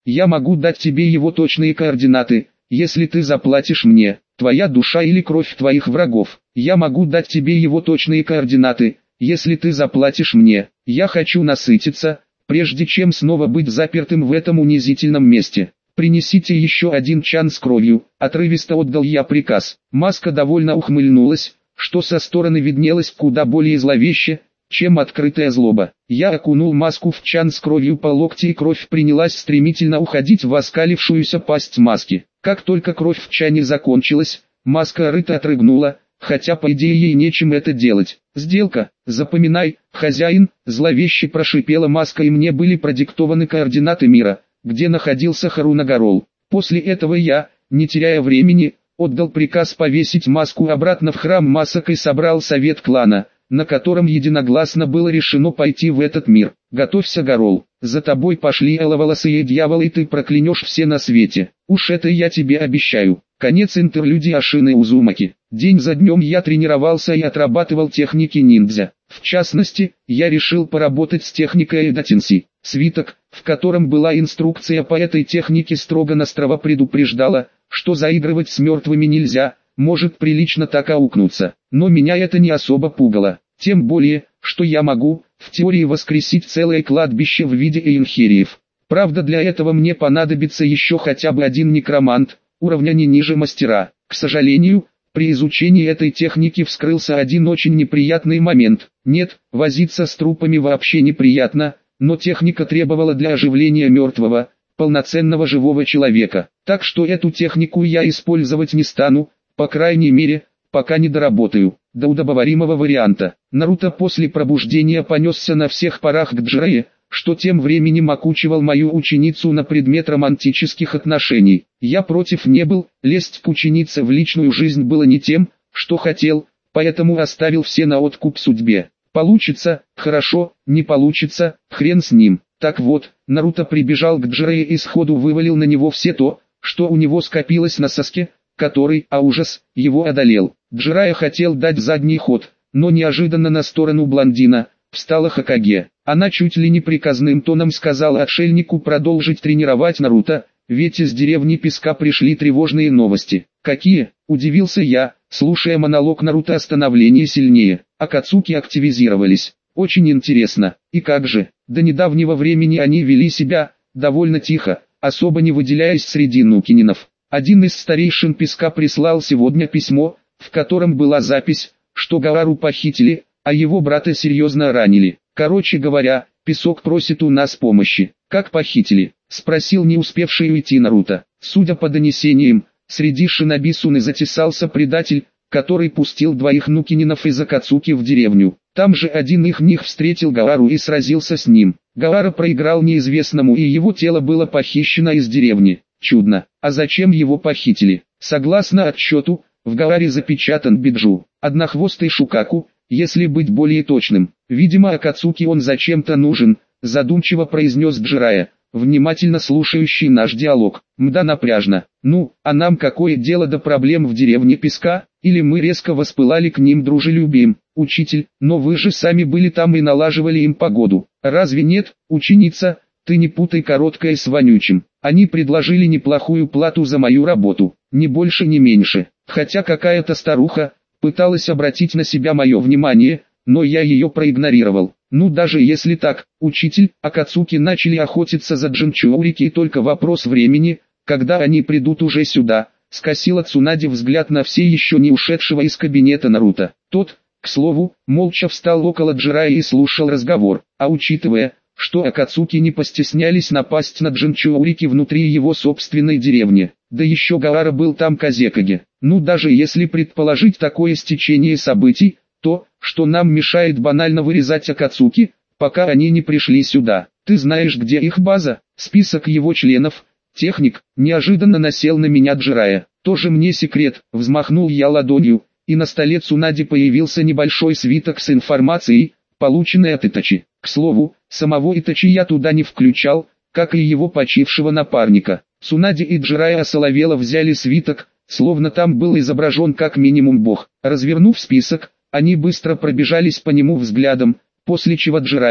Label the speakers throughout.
Speaker 1: Я могу дать тебе его точные координаты, если ты заплатишь мне. Твоя душа или кровь твоих врагов. Я могу дать тебе его точные координаты, если ты заплатишь мне. Я хочу насытиться, прежде чем снова быть запертым в этом унизительном месте. Принесите еще один чан с кровью, отрывисто отдал я приказ. Маска довольно ухмыльнулась, что со стороны виднелось куда более зловеще, чем открытая злоба. Я окунул маску в чан с кровью по локти, и кровь принялась стремительно уходить в оскалившуюся пасть маски. Как только кровь в чане закончилась, маска рыто отрыгнула, хотя по идее ей нечем это делать. «Сделка, запоминай, хозяин», зловеще прошипела маска, и мне были продиктованы координаты мира, где находился Харунагарол. После этого я, не теряя времени, отдал приказ повесить маску обратно в храм масок и собрал совет клана, на котором единогласно было решено пойти в этот мир. «Готовься, Гарол, за тобой пошли эловолосые дьяволы, и ты проклянешь все на свете. Уж это я тебе обещаю». Конец интерлюдии Ашины Узумаки. День за днем я тренировался и отрабатывал техники ниндзя. В частности, я решил поработать с техникой Эдатинси. Свиток, в котором была инструкция по этой технике, строго-настрого предупреждала, что заигрывать с мертвыми нельзя, может прилично так аукнуться. Но меня это не особо пугало. Тем более, что я могу, в теории, воскресить целое кладбище в виде эйнхериев. Правда, для этого мне понадобится еще хотя бы один некромант, уровня не ниже мастера. К сожалению, при изучении этой техники вскрылся один очень неприятный момент. Нет, возиться с трупами вообще неприятно, но техника требовала для оживления мертвого, полноценного живого человека. Так что эту технику я использовать не стану, по крайней мере, пока не доработаю. До удобоваримого варианта. Наруто после пробуждения понесся на всех парах к Джирае, что тем временем окучивал мою ученицу на предмет романтических отношений. Я против не был, лезть к ученице в личную жизнь было не тем, что хотел, поэтому оставил все на откуп судьбе. Получится, хорошо, не получится, хрен с ним. Так вот, Наруто прибежал к Джирае и сходу вывалил на него все то, что у него скопилось на Саске, который, ужас, его одолел. Джирая хотел дать задний ход, но неожиданно на сторону блондина встала Хокаге. Она чуть ли не приказным тоном сказала отшельнику продолжить тренировать Наруто, ведь из деревни Песка пришли тревожные новости. «Какие?» – удивился я, слушая монолог Наруто о становлении сильнее. Акацуки активизировались. Очень интересно. И как же? До недавнего времени они вели себя довольно тихо, особо не выделяясь среди нукининов. Один из старейшин Песка прислал сегодня письмо, в котором была запись, что Гаару похитили, а его брата серьезно ранили. Короче говоря, Песок просит у нас помощи. «Как похитили?» – спросил не успевший уйти Наруто. Судя по донесениям, среди шиноби Суны затесался предатель, который пустил двоих нукининов из Акацуки в деревню. Там же один их них встретил Гаару и сразился с ним. Гаара проиграл неизвестному, и его тело было похищено из деревни. Чудно. А зачем его похитили? Согласно отчету, в Гааре запечатан Биджу, однохвостый Шукаку, если быть более точным. Видимо, Акацуки он зачем-то нужен, задумчиво произнес Джирая, внимательно слушающий наш диалог. Мда, напряжно. Ну, а нам какое дело до проблем в деревне Песка? Или мы резко воспылали к ним дружелюбием? Учитель, но вы же сами были там и налаживали им погоду. Разве нет, ученица? Ты не путай короткое с вонючим. Они предложили неплохую плату за мою работу, ни больше ни меньше. Хотя какая-то старуха пыталась обратить на себя мое внимание, но я ее проигнорировал. Ну даже если так, учитель, Акацуки начали охотиться за Джинчурики, и только вопрос времени, когда они придут уже сюда, скосила Цунаде взгляд на все еще не ушедшего из кабинета Наруто. Тот, к слову, молча встал около Джирая и слушал разговор, а учитывая, что Акацуки не постеснялись напасть на Джинчурики внутри его собственной деревни, да еще Гаара был там Казекаге. Ну даже если предположить такое стечение событий, то, что нам мешает банально вырезать Акацуки, пока они не пришли сюда. Ты знаешь, где их база? Список его членов, техник, неожиданно насел на меня Джирая. Тоже мне секрет, взмахнул я ладонью, и на столе Цунаде появился небольшой свиток с информацией, полученной от Итачи. К слову, самого Итачи я туда не включал, как и его почившего напарника. Цунаде и Джирая осоловело взяли свиток, словно там был изображен как минимум бог. Развернув список, они быстро пробежались по нему взглядом, после чего Джирая,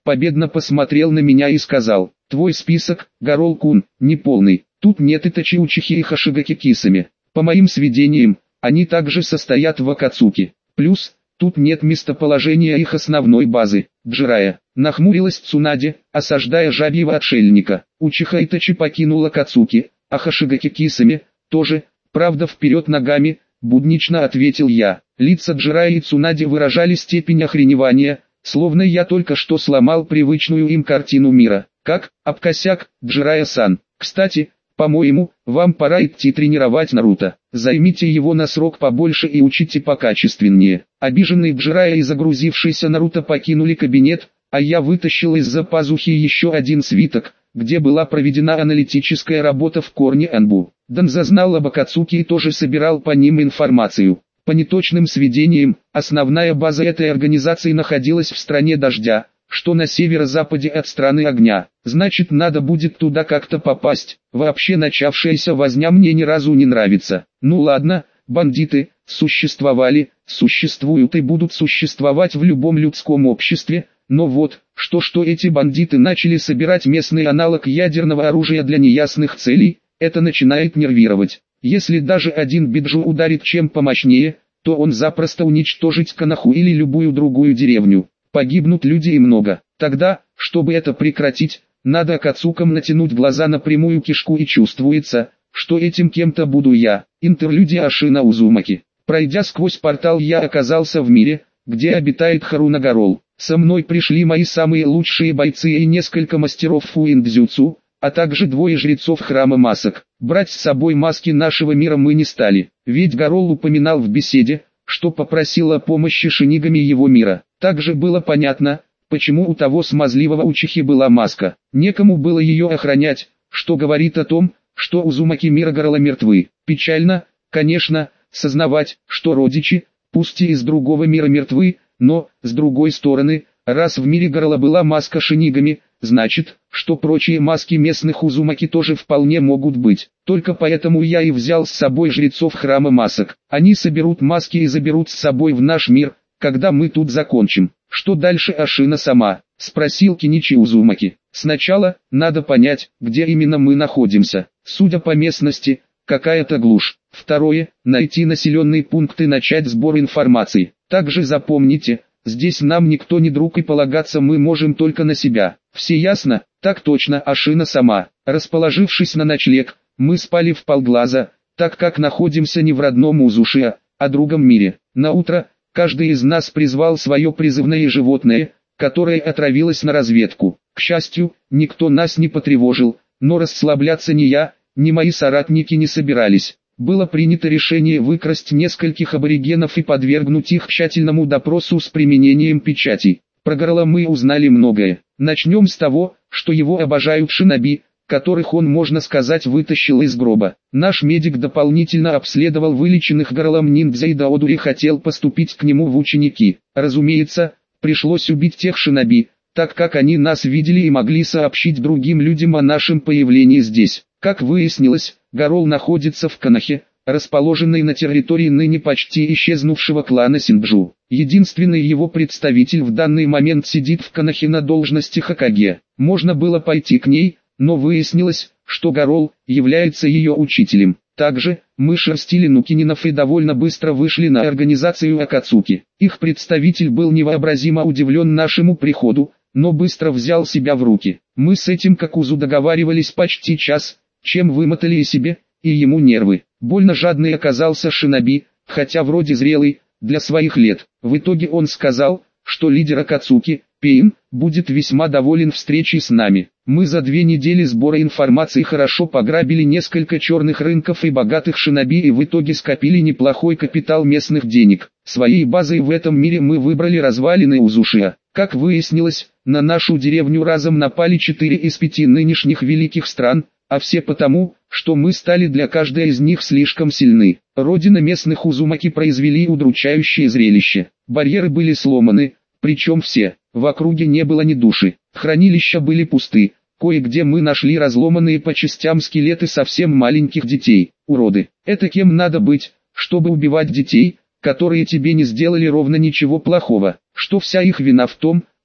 Speaker 1: победно посмотрел на меня и сказал: «Твой список, Гарол-кун, неполный. Тут нет Итачи Учихи и Хашигаки Кисами. По моим сведениям, они также состоят в Акацуки. Плюс, тут нет местоположения их основной базы, Джирая». Нахмурилась Цунаде, осаждая жабьего отшельника. Учиха Итачи покинула Акацуки, а Хашигаки Кисами тоже, правда вперед ногами, буднично ответил я. Лица Джирая и Цунаде выражали степень охреневания, словно я только что сломал привычную им картину мира. Как, об косяк, Джирая-сан. Кстати, по-моему, вам пора идти тренировать Наруто. Займите его на срок побольше и учите покачественнее. Обиженный Джирая и загрузившийся Наруто покинули кабинет, а я вытащил из-за пазухи еще один свиток, где была проведена аналитическая работа в корне Энбу. Данза знал об Акацуки и тоже собирал по ним информацию. По неточным сведениям, основная база этой организации находилась в стране дождя, что на северо-западе от страны огня. Значит, надо будет туда как-то попасть. Вообще начавшаяся возня мне ни разу не нравится. Ну ладно, бандиты существовали, существуют и будут существовать в любом людском обществе, но вот, что эти бандиты начали собирать местный аналог ядерного оружия для неясных целей, это начинает нервировать. Если даже один биджу ударит чем помощнее, то он запросто уничтожит Канаху или любую другую деревню. Погибнут люди и много. Тогда, чтобы это прекратить, надо Акацукам натянуть глаза на прямую кишку, и чувствуется, что этим кем-то буду я. Интерлюдия Ашина Узумаки. Пройдя сквозь портал, я оказался в мире, где обитает Харуна Гарол. Со мной пришли мои самые лучшие бойцы и несколько мастеров фуиндзюцу, а также двое жрецов храма масок. Брать с собой маски нашего мира мы не стали, ведь Гарол упоминал в беседе, что попросил о помощи шинигами его мира. Также было понятно, почему у того смазливого Учихи была маска. Некому было ее охранять, что говорит о том, что Узумаки мира Гарола мертвы. Печально, конечно, сознавать, что родичи, пусть и из другого мира мертвы, но, с другой стороны, раз в мире Гарола была маска шинигами, значит, что прочие маски местных Узумаки тоже вполне могут быть. Только поэтому я и взял с собой жрецов храма масок. Они соберут маски и заберут с собой в наш мир, когда мы тут закончим. Что дальше, Ашина сама? Спросил Киничи Узумаки. Сначала, надо понять, где именно мы находимся. Судя по местности, какая-то глушь. Второе, найти населенный пункт и начать сбор информации. Также запомните, здесь нам никто не друг и полагаться мы можем только на себя. Все ясно? Так точно, Ашина сама. Расположившись на ночлег, мы спали вполглаза, так как находимся не в родном Узушиа, а другом мире. На утро, каждый из нас призвал свое призывное животное, которое отравилось на разведку. К счастью, никто нас не потревожил, но расслабляться ни я, ни мои соратники не собирались. Было принято решение выкрасть нескольких аборигенов и подвергнуть их тщательному допросу с применением печатей. Про Гарола мы узнали многое. Начнем с того, что его обожают шиноби, которых он, можно сказать, вытащил из гроба. Наш медик дополнительно обследовал вылеченных Гаролом ниндзя и Даоду и хотел поступить к нему в ученики. Разумеется, пришлось убить тех шиноби, так как они нас видели и могли сообщить другим людям о нашем появлении здесь. Как выяснилось, Гарол находится в Канахе, расположенной на территории ныне почти исчезнувшего клана Синджу. Единственный его представитель в данный момент сидит в Канахе на должности Хокаге. Можно было пойти к ней, но выяснилось, что Гарол является ее учителем. Также, мы шерстили нукининов и довольно быстро вышли на организацию Акацуки. Их представитель был невообразимо удивлен нашему приходу, но быстро взял себя в руки. Мы с этим Какузу договаривались почти час, чем вымотали и себе, и ему нервы. Больно жадный оказался шиноби, хотя вроде зрелый, для своих лет. В итоге он сказал, что лидер Акацуки, Пейн, будет весьма доволен встречей с нами. Мы за 2 недели сбора информации хорошо пограбили несколько черных рынков и богатых шиноби и в итоге скопили неплохой капитал местных денег. Своей базой в этом мире мы выбрали развалины Узушиа. Как выяснилось, на нашу деревню разом напали 4 из 5 нынешних великих стран, а все потому, что мы стали для каждой из них слишком сильны. Родина местных Узумаки произвели удручающее зрелище. Барьеры были сломаны, причем все. В округе не было ни души. Хранилища были пусты. Кое-где мы нашли разломанные по частям скелеты совсем маленьких детей. Уроды. Это кем надо быть, чтобы убивать детей, которые тебе не сделали ровно ничего плохого? Что вся их вина в том,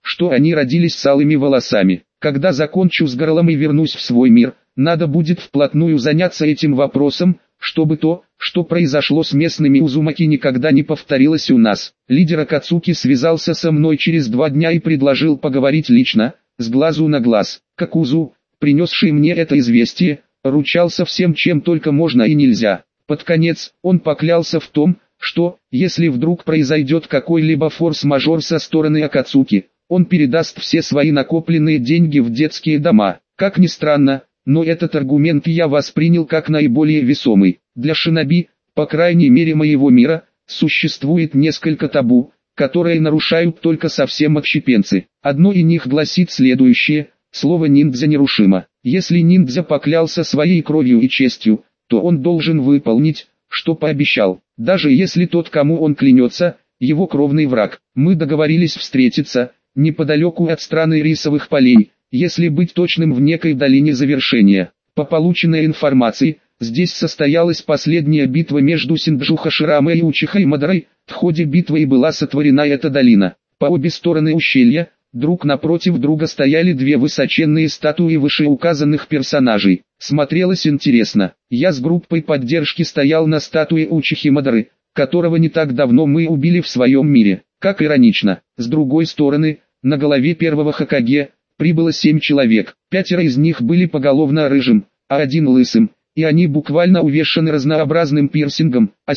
Speaker 1: что они родились с алыми волосами. Когда закончу с горлом и вернусь в свой мир, надо будет вплотную заняться этим вопросом, чтобы то, что произошло с местными Узумаки, никогда не повторилось у нас. Лидер Акацуки связался со мной через 2 дня и предложил поговорить лично, с глазу на глаз. Какузу, принесший мне это известие, ручался всем, чем только можно и нельзя. Под конец, он поклялся в том, что, если вдруг произойдет какой-либо форс-мажор со стороны Акацуки, он передаст все свои накопленные деньги в детские дома. Как ни странно, но этот аргумент я воспринял как наиболее весомый. Для шиноби, по крайней мере моего мира, существует несколько табу, которые нарушают только совсем отщепенцы. Одно из них гласит следующее: слово ниндзя нерушимо. Если ниндзя поклялся своей кровью и честью, то он должен выполнить, что пообещал. Даже если тот, кому он клянется, его кровный враг. Мы договорились встретиться неподалеку от страны рисовых полей, если быть точным, в некой долине завершения. По полученной информации, здесь состоялась последняя битва между Синджу Хашираме и Учиха Имадарой. В ходе битвы и была сотворена эта долина. По обе стороны ущелья, друг напротив друга, стояли 2 высоченные статуи вышеуказанных персонажей. Смотрелось интересно. Я с группой поддержки стоял на статуе Учихи Имадары, которого не так давно мы убили в своем мире. Как иронично. С другой стороны, на голове первого Хокаге прибыло 7 человек. 5 из них были поголовно рыжим, а 1 лысым, и они буквально увешаны разнообразным пирсингом, а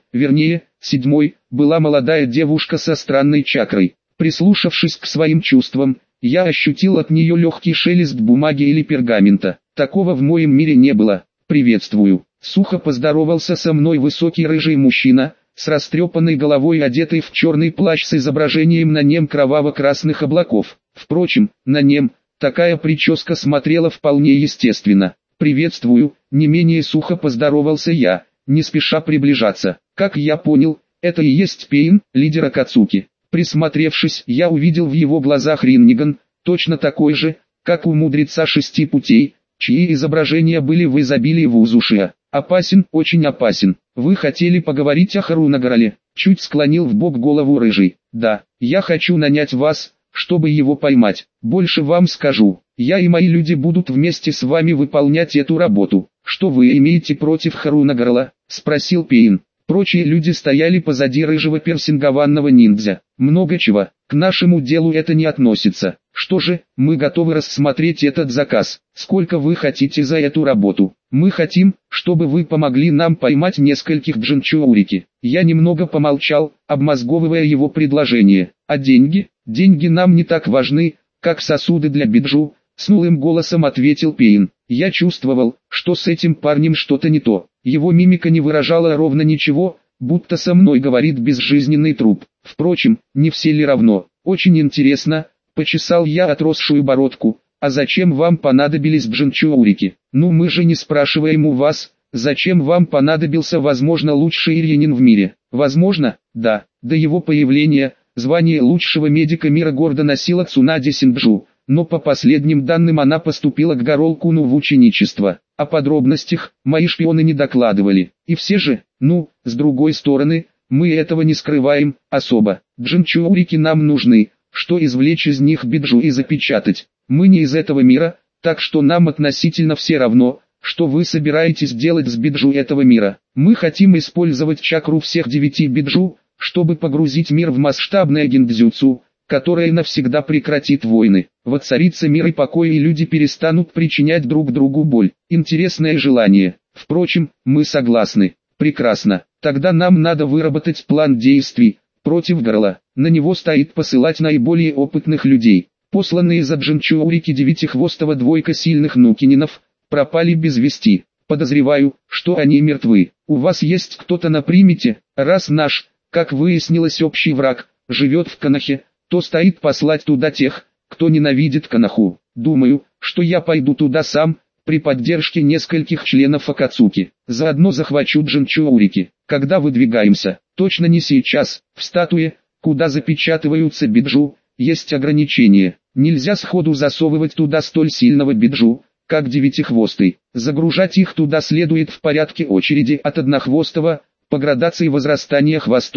Speaker 1: 7-й, была молодая девушка со странной чакрой. Прислушавшись к своим чувствам, я ощутил от нее легкий шелест бумаги или пергамента. Такого в моем мире не было. «Приветствую». Сухо поздоровался со мной высокий рыжий мужчина, с растрепанной головой, одетый в черный плащ с изображением на нем кроваво-красных облаков. Впрочем, на нем такая прическа смотрела вполне естественно. «Приветствую», не менее сухо поздоровался я, не спеша приближаться. Как я понял, это и есть Пейн, лидер Акацуки. Присмотревшись, я увидел в его глазах Ринниган, точно такой же, как у мудреца 6 путей, чьи изображения были в изобилии в Узушиа. «Опасен, очень опасен. Вы хотели поговорить о Харунагарале?» Чуть склонил вбок голову рыжий. «Да, я хочу нанять вас, чтобы его поймать. Больше вам скажу, я и мои люди будут вместе с вами выполнять эту работу». «Что вы имеете против Харунагарала?» — спросил Пейн. Прочие люди стояли позади рыжего персингованного ниндзя. «Много чего, к нашему делу это не относится. Что же, мы готовы рассмотреть этот заказ. Сколько вы хотите за эту работу?» «Мы хотим, чтобы вы помогли нам поймать нескольких джинчоурики». Я немного помолчал, обмозговывая его предложение. «А деньги? Деньги нам не так важны, как сосуды для биджу», — с нулым голосом ответил Пейн. Я чувствовал, что с этим парнем что-то не то. Его мимика не выражала ровно ничего, будто со мной говорит безжизненный труп. Впрочем, не все ли равно? «Очень интересно», — почесал я отросшую бородку. «А зачем вам понадобились джинчоурики?» «Ну, мы же не спрашиваем у вас, зачем вам понадобился, возможно, лучший ирьянин в мире». «Возможно, да. До его появления звание лучшего медика мира гордо носила Цунаде Синджу, но по последним данным она поступила к Гаролкуну в ученичество. О подробностях мои шпионы не докладывали. И все же, с другой стороны, мы этого не скрываем особо. Джинчоурики нам нужны, что извлечь из них биджу и запечатать. Мы не из этого мира, так что нам относительно все равно, что вы собираетесь делать с биджу этого мира. Мы хотим использовать чакру всех 9 биджу, чтобы погрузить мир в масштабное гиндзюцу, которое навсегда прекратит войны. Воцарится мир и покой, и люди перестанут причинять друг другу боль. Интересное желание. Впрочем, мы согласны. Прекрасно. Тогда нам надо выработать план действий против горла. На него стоит посылать наиболее опытных людей. Посланные за джинчоурики 9-хвостого двойка сильных нукининов пропали без вести. Подозреваю, что они мертвы. У вас есть кто-то на примете? Раз наш, как выяснилось, общий враг живет в Конохе, то стоит послать туда тех, кто ненавидит Коноху. Думаю, что я пойду туда сам, при поддержке нескольких членов Акацуки. Заодно захвачу джинчоурики. Когда выдвигаемся? Точно не сейчас. В статуе, куда запечатываются биджу, есть ограничения. Нельзя сходу засовывать туда столь сильного биджу, как 9-хвостый. Загружать их туда следует в порядке очереди от однохвостого, по градации возрастания хвостов.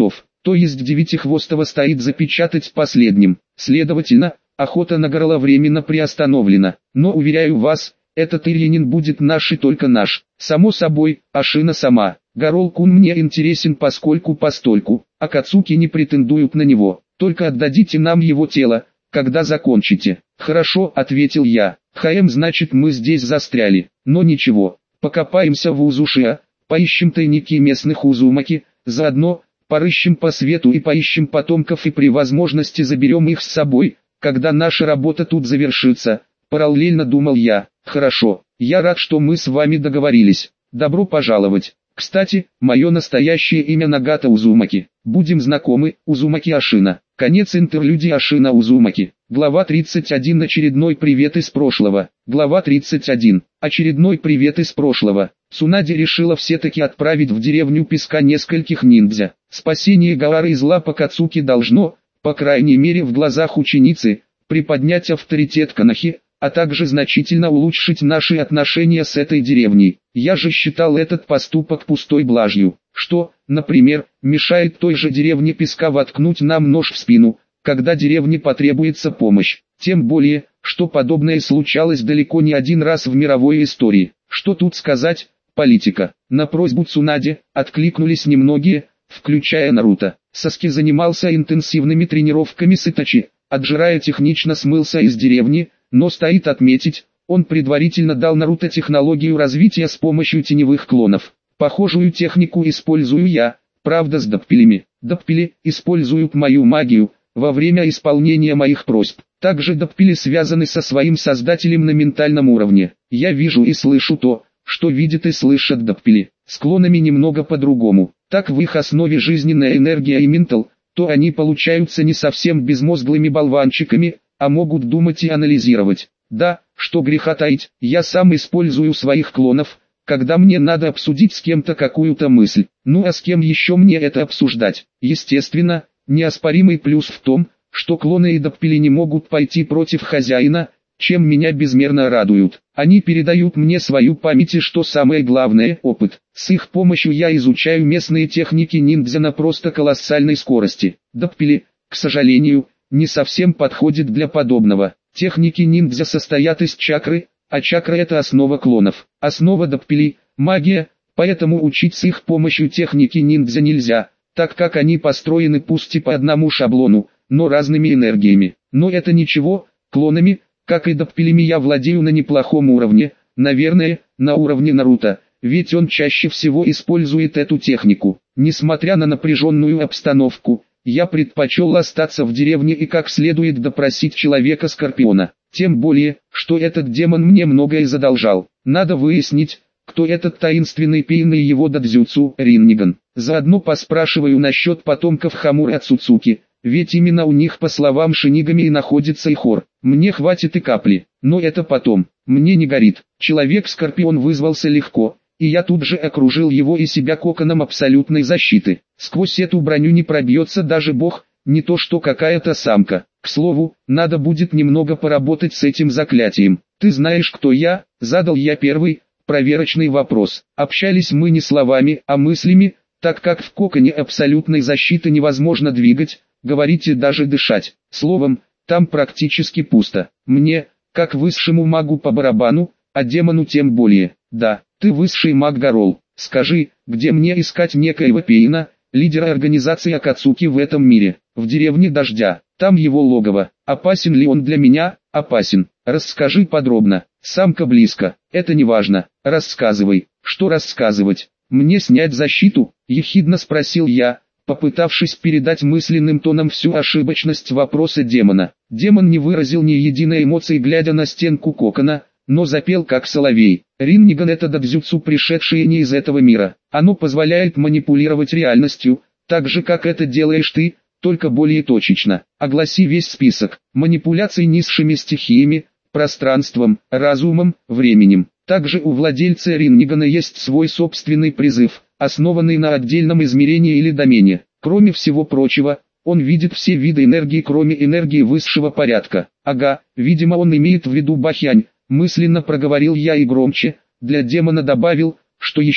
Speaker 1: то есть Девятихвостого стоит запечатать последним. Следовательно, охота на Горола временно приостановлена. Но уверяю вас, этот Ильинин будет наш и только наш. Само собой, Ашина сама. Горол-кун мне интересен поскольку-постольку, а Кацуки не претендуют на него. Только отдадите нам его тело, когда закончите. Хорошо, ответил я. Значит мы здесь застряли. Но ничего, покопаемся в Узушиа, поищем тайники местных Узумаки, заодно порыщем по свету и поищем потомков и при возможности заберем их с собой, когда наша работа тут завершится. Параллельно думал я. Хорошо, я рад, что мы с вами договорились. Добро пожаловать. Кстати, мое настоящее имя Нагата Узумаки. Будем знакомы, Узумаки Ашина. Конец интерлюдии Ашина Узумаки. Глава 31. Очередной привет из прошлого. Глава 31. Очередной привет из прошлого. Цунаде решила все-таки отправить в деревню песка нескольких ниндзя. Спасение Гаары из лап Акацуки должно, по крайней мере в глазах ученицы, приподнять авторитет Канахи, а также значительно улучшить наши отношения с этой деревней. Я же считал этот поступок пустой блажью, что, например, мешает той же деревне песка воткнуть нам нож в спину, когда деревне потребуется помощь. Тем более, что подобное случалось далеко не один раз в мировой истории. Что тут сказать, политика. На просьбу Цунаде откликнулись немногие, включая Наруто. Саски занимался интенсивными тренировками с Итачи, Аджирая технично смылся из деревни, но стоит отметить, он предварительно дал Наруто технологию развития с помощью теневых клонов. Похожую технику использую я, правда с доппелями. Доппели используют мою магию во время исполнения моих просьб. Также доппели связаны со своим создателем на ментальном уровне. Я вижу и слышу то, что видят и слышат доппели. С клонами немного по-другому. Так в их основе жизненная энергия и ментал, то они получаются не совсем безмозглыми болванчиками, а могут думать и анализировать. Да, что греха таить, я сам использую своих клонов, когда мне надо обсудить с кем-то какую-то мысль. Ну а с кем еще мне это обсуждать? Естественно, неоспоримый плюс в том, что клоны и доппели не могут пойти против хозяина, чем меня безмерно радуют. Они передают мне свою память и, что самое главное, опыт. С их помощью я изучаю местные техники ниндзя на просто колоссальной скорости. Доппели, к сожалению, не совсем подходит для подобного. Техники ниндзя состоят из чакры, а чакра это основа клонов. Основа доппели – магия, поэтому учить с их помощью техники ниндзя нельзя, так как они построены пусть и по одному шаблону, но разными энергиями. Но это ничего, клонами, как и доппелями я владею на неплохом уровне, наверное, на уровне Наруто, ведь он чаще всего использует эту технику. Несмотря на напряженную обстановку, я предпочел остаться в деревне и как следует допросить Человека-Скорпиона. Тем более, что этот демон мне многое задолжал. Надо выяснить, кто этот таинственный пейн и его дадзюцу, Ринниган. Заодно поспрашиваю насчет потомков Хамуры Ацуцуки, ведь именно у них, по словам Шинигами, и находится Ихор. Мне хватит и капли, но это потом. Мне не горит. Человек-Скорпион вызвался легко, и я тут же окружил его и себя коконом абсолютной защиты. Сквозь эту броню не пробьется даже бог, не то что какая-то самка. К слову, надо будет немного поработать с этим заклятием. «Ты знаешь, кто я?» – задал я первый, проверочный вопрос. Общались мы не словами, а мыслями, так как в коконе абсолютной защиты невозможно двигать, говорить и даже дышать. Словом, там практически пусто. Мне, как высшему магу по барабану, а демону тем более. Да, ты высший маг Горол. Скажи, где мне искать некоего Пейна, лидера организации Акацуки в этом мире? В деревне Дождя. Там его логово. Опасен ли он для меня? Опасен. Расскажи подробно. Самка близко. Это не важно. Рассказывай. Что рассказывать? Мне снять защиту? Ехидно спросил я, попытавшись передать мысленным тоном всю ошибочность вопроса демона. Демон не выразил ни единой эмоции, глядя на стенку кокона, но запел как соловей. Ринниган — это дадзюцу, пришедшее не из этого мира. Оно позволяет манипулировать реальностью, так же как это делаешь ты, только более точечно. Огласи весь список манипуляций низшими стихиями, пространством, разумом, временем. Также у владельца Риннигана есть свой собственный призыв, основанный на отдельном измерении или домене. Кроме всего прочего, он видит все виды энергии, кроме энергии высшего порядка. Ага, видимо он имеет в виду Бахянь, мысленно проговорил я и громче, для демона добавил, что еще.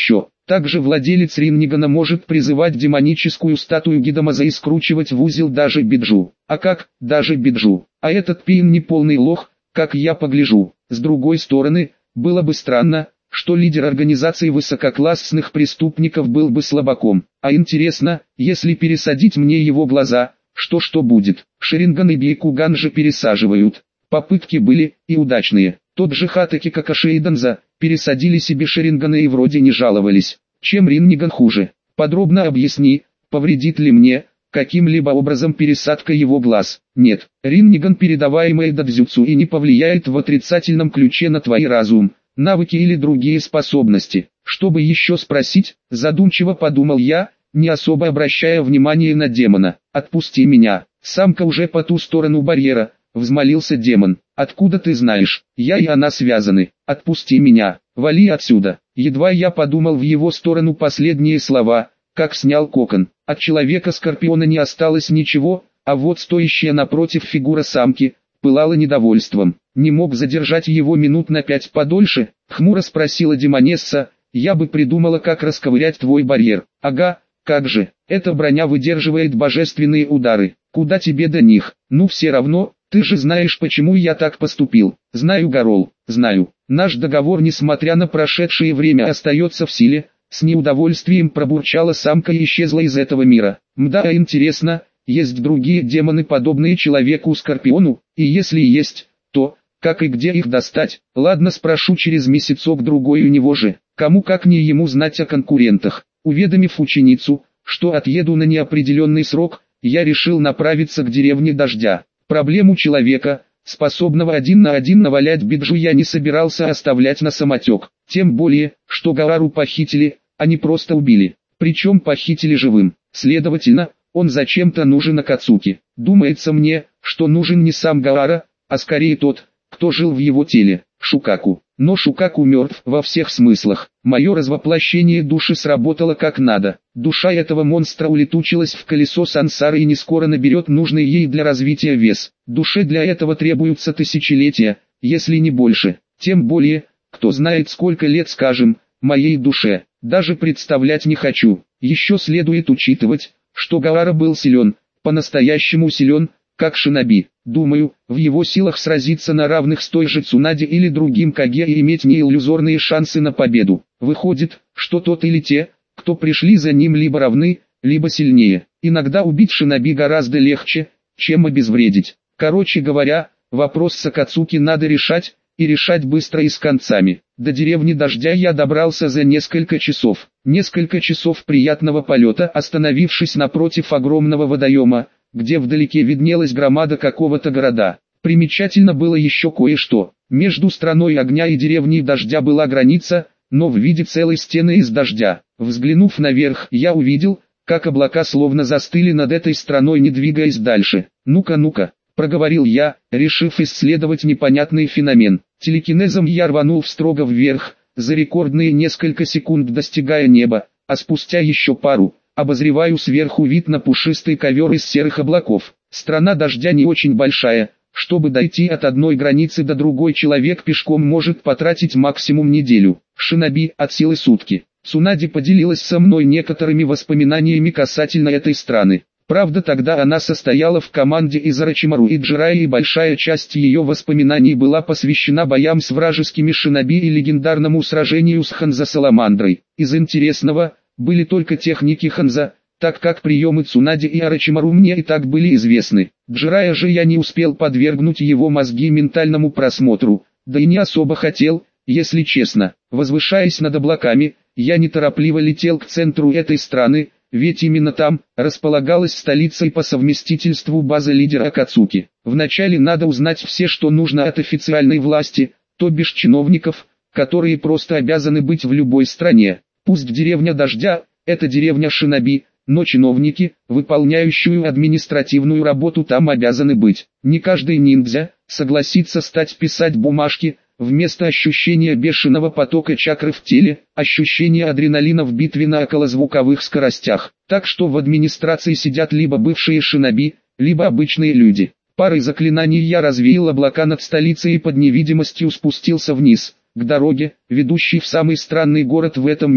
Speaker 1: Также владелец Рингана может призывать демоническую статую Гидамаза и скручивать в узел даже Биджу. А как, даже Биджу? А этот Пейн не полный лох, как я погляжу. С другой стороны, было бы странно, что лидер организации высококлассных преступников был бы слабаком. А интересно, если пересадить мне его глаза, что будет? Шаринган и Бейкуган же пересаживают. Попытки были, и удачные. Тот же Хатаки Какаши и Данза пересадили себе Шаринганы и вроде не жаловались. Чем Ринган хуже? Подробно объясни, повредит ли мне каким-либо образом пересадка его глаз? Нет, Ринган передаваемый дадзюцу и не повлияет в отрицательном ключе на твой разум, навыки или другие способности. Чтобы еще спросить, задумчиво подумал я, не особо обращая внимания на демона. «Отпусти меня, самка уже по ту сторону барьера», — взмолился демон. «Откуда ты знаешь? Я и она связаны. Отпусти меня, вали отсюда». Едва я подумал в его сторону последние слова, как снял кокон. От человека-скорпиона не осталось ничего, а вот стоящая напротив фигура самки пылала недовольством. «Не мог задержать его минут на 5 подольше?» — хмуро спросила демонесса. «Я бы придумала, как расковырять твой барьер». «Ага, как же, эта броня выдерживает божественные удары. Куда тебе до них? Ну все равно, ты же знаешь, почему я так поступил». «Знаю, Гарол, знаю. Наш договор, несмотря на прошедшее время, остается в силе». С неудовольствием пробурчала самка и исчезла из этого мира. «Мда, интересно, есть другие демоны, подобные человеку-скорпиону, и если есть, то, как и где их достать? Ладно, спрошу через месяцок-другой у него же, кому как не ему знать о конкурентах». Уведомив ученицу, что отъеду на неопределенный срок, я решил направиться к деревне Дождя. Проблему человека, способного один на один навалять Биджу, я не собирался оставлять на самотек. Тем более, что Гаару похитили, а не просто убили. Причем похитили живым. Следовательно, он зачем-то нужен Акацуки. Думается мне, что нужен не сам Гаара, а скорее тот, кто жил в его теле, Шукаку. Но Шукаку мертв во всех смыслах. Мое развоплощение души сработало как надо. Душа этого монстра улетучилась в колесо сансары и не скоро наберет нужный ей для развития вес. Душе для этого требуются тысячелетия, если не больше. Тем более, кто знает сколько лет, скажем, моей душе. Даже представлять не хочу. Еще следует учитывать, что Гаара был силен, по-настоящему силен, как шиноби. Думаю, в его силах сразиться на равных с той же Цунаде или другим Каге и иметь неиллюзорные шансы на победу. Выходит, что тот или те, кто пришли за ним, либо равны, либо сильнее. Иногда убить шиноби гораздо легче, чем обезвредить. Короче говоря, вопрос с Акацуки надо решать, и решать быстро и с концами. До деревни Дождя я добрался за несколько часов. Несколько часов приятного полета, остановившись напротив огромного водоема, где вдалеке виднелась громада какого-то города. Примечательно было еще кое-что. Между страной огня и деревней Дождя была граница, но в виде целой стены из дождя. Взглянув наверх, я увидел, как облака словно застыли над этой страной, не двигаясь дальше. «Ну-ка», — проговорил я, решив исследовать непонятный феномен. Телекинезом я рванул строго вверх, за рекордные несколько секунд достигая неба, а спустя еще пару — обозреваю сверху вид на пушистый ковер из серых облаков. Страна Дождя не очень большая, чтобы дойти от одной границы до другой человек пешком может потратить максимум неделю. Шиноби от силы сутки. Цунади поделилась со мной некоторыми воспоминаниями касательно этой страны. Правда, тогда она состояла в команде из Орочимару и Джирайи, и большая часть ее воспоминаний была посвящена боям с вражескими шиноби и легендарному сражению с Ханза-Саламандрой. Из интересного были только техники Ханза, так как приемы Цунади и Орочимару мне и так были известны. Джирайя же я не успел подвергнуть его мозги ментальному просмотру, да и не особо хотел, если честно. Возвышаясь над облаками, я неторопливо летел к центру этой страны, ведь именно там располагалась столица и по совместительству база лидера Акацуки. Вначале надо узнать все, что нужно от официальной власти, то бишь чиновников, которые просто обязаны быть в любой стране. Пусть деревня Дождя – это деревня шиноби, но чиновники, выполняющие административную работу, там обязаны быть. Не каждый ниндзя согласится стать писать бумажки, вместо ощущения бешеного потока чакры в теле, ощущение адреналина в битве на околозвуковых скоростях. Так что в администрации сидят либо бывшие шиноби, либо обычные люди. Парой заклинаний я развеял облака над столицей и под невидимостью спустился вниз, к дороге, ведущей в самый странный город в этом мире.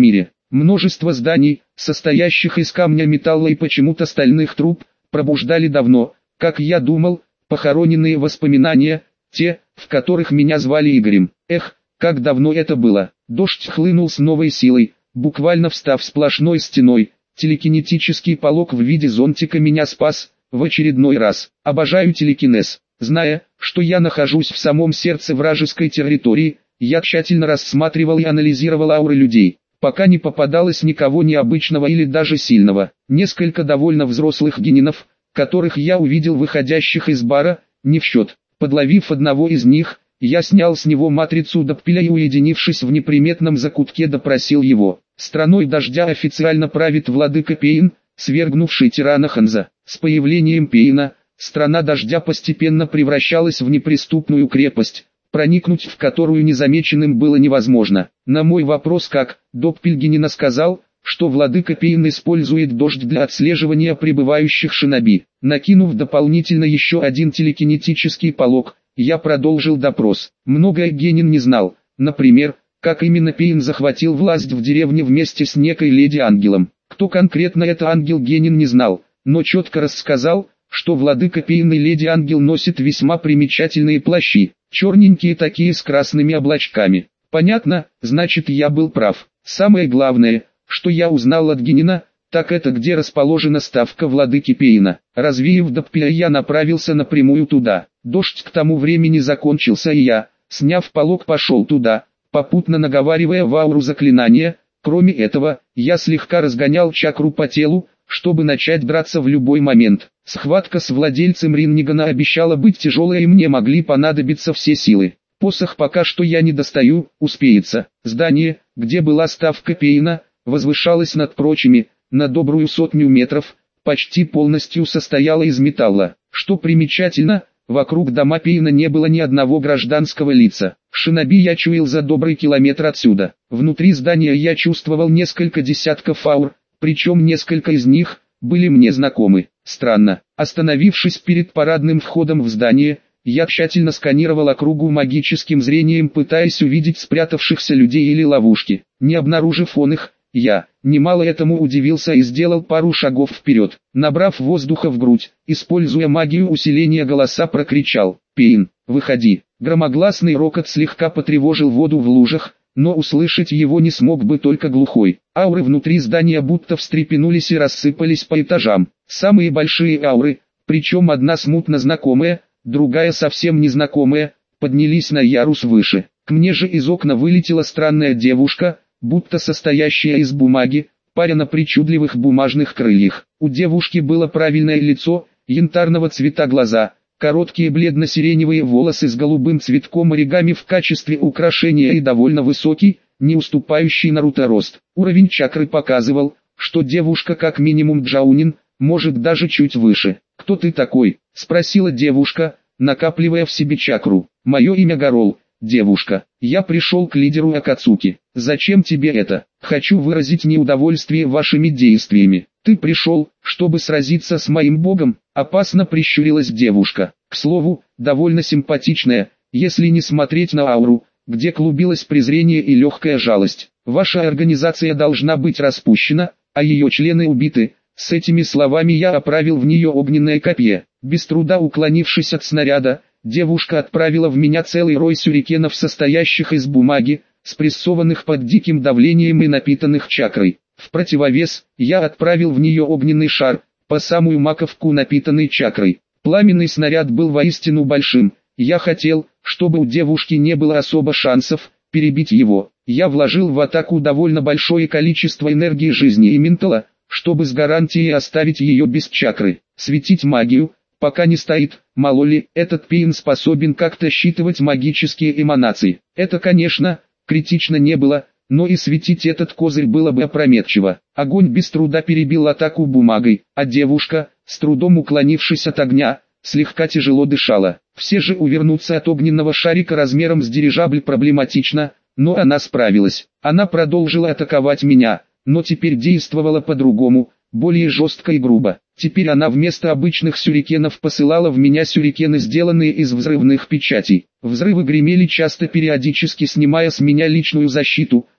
Speaker 1: Множество зданий, состоящих из камня, металла и почему-то стальных труб, пробуждали давно, как я думал, похороненные воспоминания, те, в которых меня звали Игорем. Эх, как давно это было. Дождь хлынул с новой силой, буквально встав сплошной стеной. Телекинетический полог в виде зонтика меня спас, в очередной раз. Обожаю телекинез. Зная, что я нахожусь в самом сердце вражеской территории, я тщательно рассматривал и анализировал ауры людей, пока не попадалось никого необычного или даже сильного. Несколько довольно взрослых генинов, которых я увидел выходящих из бара, не в счет. Подловив одного из них, я снял с него матрицу Доппеля и, уединившись в неприметном закутке, допросил его. Страной дождя официально правит владыка Пейн, свергнувший тирана Ханза. С появлением Пейна, страна дождя постепенно превращалась в неприступную крепость, проникнуть в которую незамеченным было невозможно. На мой вопрос, как, Доппельгенина сказал, что владыка Пейн использует дождь для отслеживания прибывающих шиноби. Накинув дополнительно еще один телекинетический полог, я продолжил допрос. Многое Генин не знал, например, как именно Пейн захватил власть в деревне вместе с некой леди-ангелом. Кто конкретно это ангел, Генин не знал, но четко рассказал, что владыка Пейн и леди-ангел носят весьма примечательные плащи, черненькие такие с красными облачками. Понятно, значит, я был прав. Самое главное, что я узнал от Генина, так это где расположена ставка владыки Пейна. Развеяв Доппеля, я направился напрямую туда. Дождь к тому времени закончился, и я, сняв полог, пошел туда, попутно наговаривая в ауру заклинания. Кроме этого, я слегка разгонял чакру по телу, чтобы начать драться в любой момент. Схватка с владельцем Рингана обещала быть тяжелой, и мне могли понадобиться все силы. Посох пока что я не достаю, успеется. Здание, где была ставка Пейна, возвышалось над прочими, на добрую 100 метров, почти полностью состояло из металла. Что примечательно, вокруг дома Пейна не было ни одного гражданского лица. Шиноби я чуял за добрый километр отсюда. Внутри здания я чувствовал несколько десятков аур, причем несколько из них были мне знакомы. Странно. Остановившись перед парадным входом в здание, я тщательно сканировал округу магическим зрением, пытаясь увидеть спрятавшихся людей или ловушки. Не обнаружив их, я, немало этому удивился и сделал пару шагов вперед. Набрав воздуха в грудь, используя магию усиления голоса, прокричал: «Пейн, выходи!» Громогласный рокот слегка потревожил воду в лужах, но услышать его не смог бы только глухой. Ауры внутри здания будто встрепенулись и рассыпались по этажам. Самые большие ауры, причем одна смутно знакомая, другая совсем незнакомая, поднялись на ярус выше. К мне же из окна вылетела странная девушка, будто состоящая из бумаги, паря на причудливых бумажных крыльях. У девушки было правильное лицо, янтарного цвета глаза, короткие бледно-сиреневые волосы с голубым цветком оригами в качестве украшения и довольно высокий, не уступающий Наруто рост. Уровень чакры показывал, что девушка как минимум джаунин, может даже чуть выше. «Кто ты такой?» – спросила девушка, накапливая в себе чакру. «Мое имя Гарол, девушка. Я пришел к лидеру Акацуки. Зачем тебе это? Хочу выразить неудовольствие вашими действиями. Ты пришел, чтобы сразиться с моим богом?» Опасно прищурилась девушка. К слову, довольно симпатичная, если не смотреть на ауру, где клубилось презрение и легкая жалость. «Ваша организация должна быть распущена, а ее члены убиты». С этими словами я оправил в нее огненное копье. Без труда уклонившись от снаряда, девушка отправила в меня целый рой сюрикенов, состоящих из бумаги, спрессованных под диким давлением и напитанных чакрой. В противовес, я отправил в нее огненный шар, по самую маковку напитанный чакрой. Пламенный снаряд был воистину большим. Я хотел, чтобы у девушки не было особо шансов перебить его. Я вложил в атаку довольно большое количество энергии жизни и ментала, чтобы с гарантией оставить ее без чакры. Светить магию, пока не стоит, мало ли, этот Пейн способен как-то считывать магические эманации. Это, конечно, критично не было, но и светить этот козырь было бы опрометчиво. Огонь без труда перебил атаку бумагой, а девушка, с трудом уклонившись от огня, слегка тяжело дышала. Все же увернуться от огненного шарика размером с дирижабль проблематично, но она справилась. Она продолжила атаковать меня, но теперь действовала по-другому, более жестко и грубо. Теперь она вместо обычных сюрикенов посылала в меня сюрикены, сделанные из взрывных печатей. Взрывы гремели часто, периодически снимая с меня личную защиту,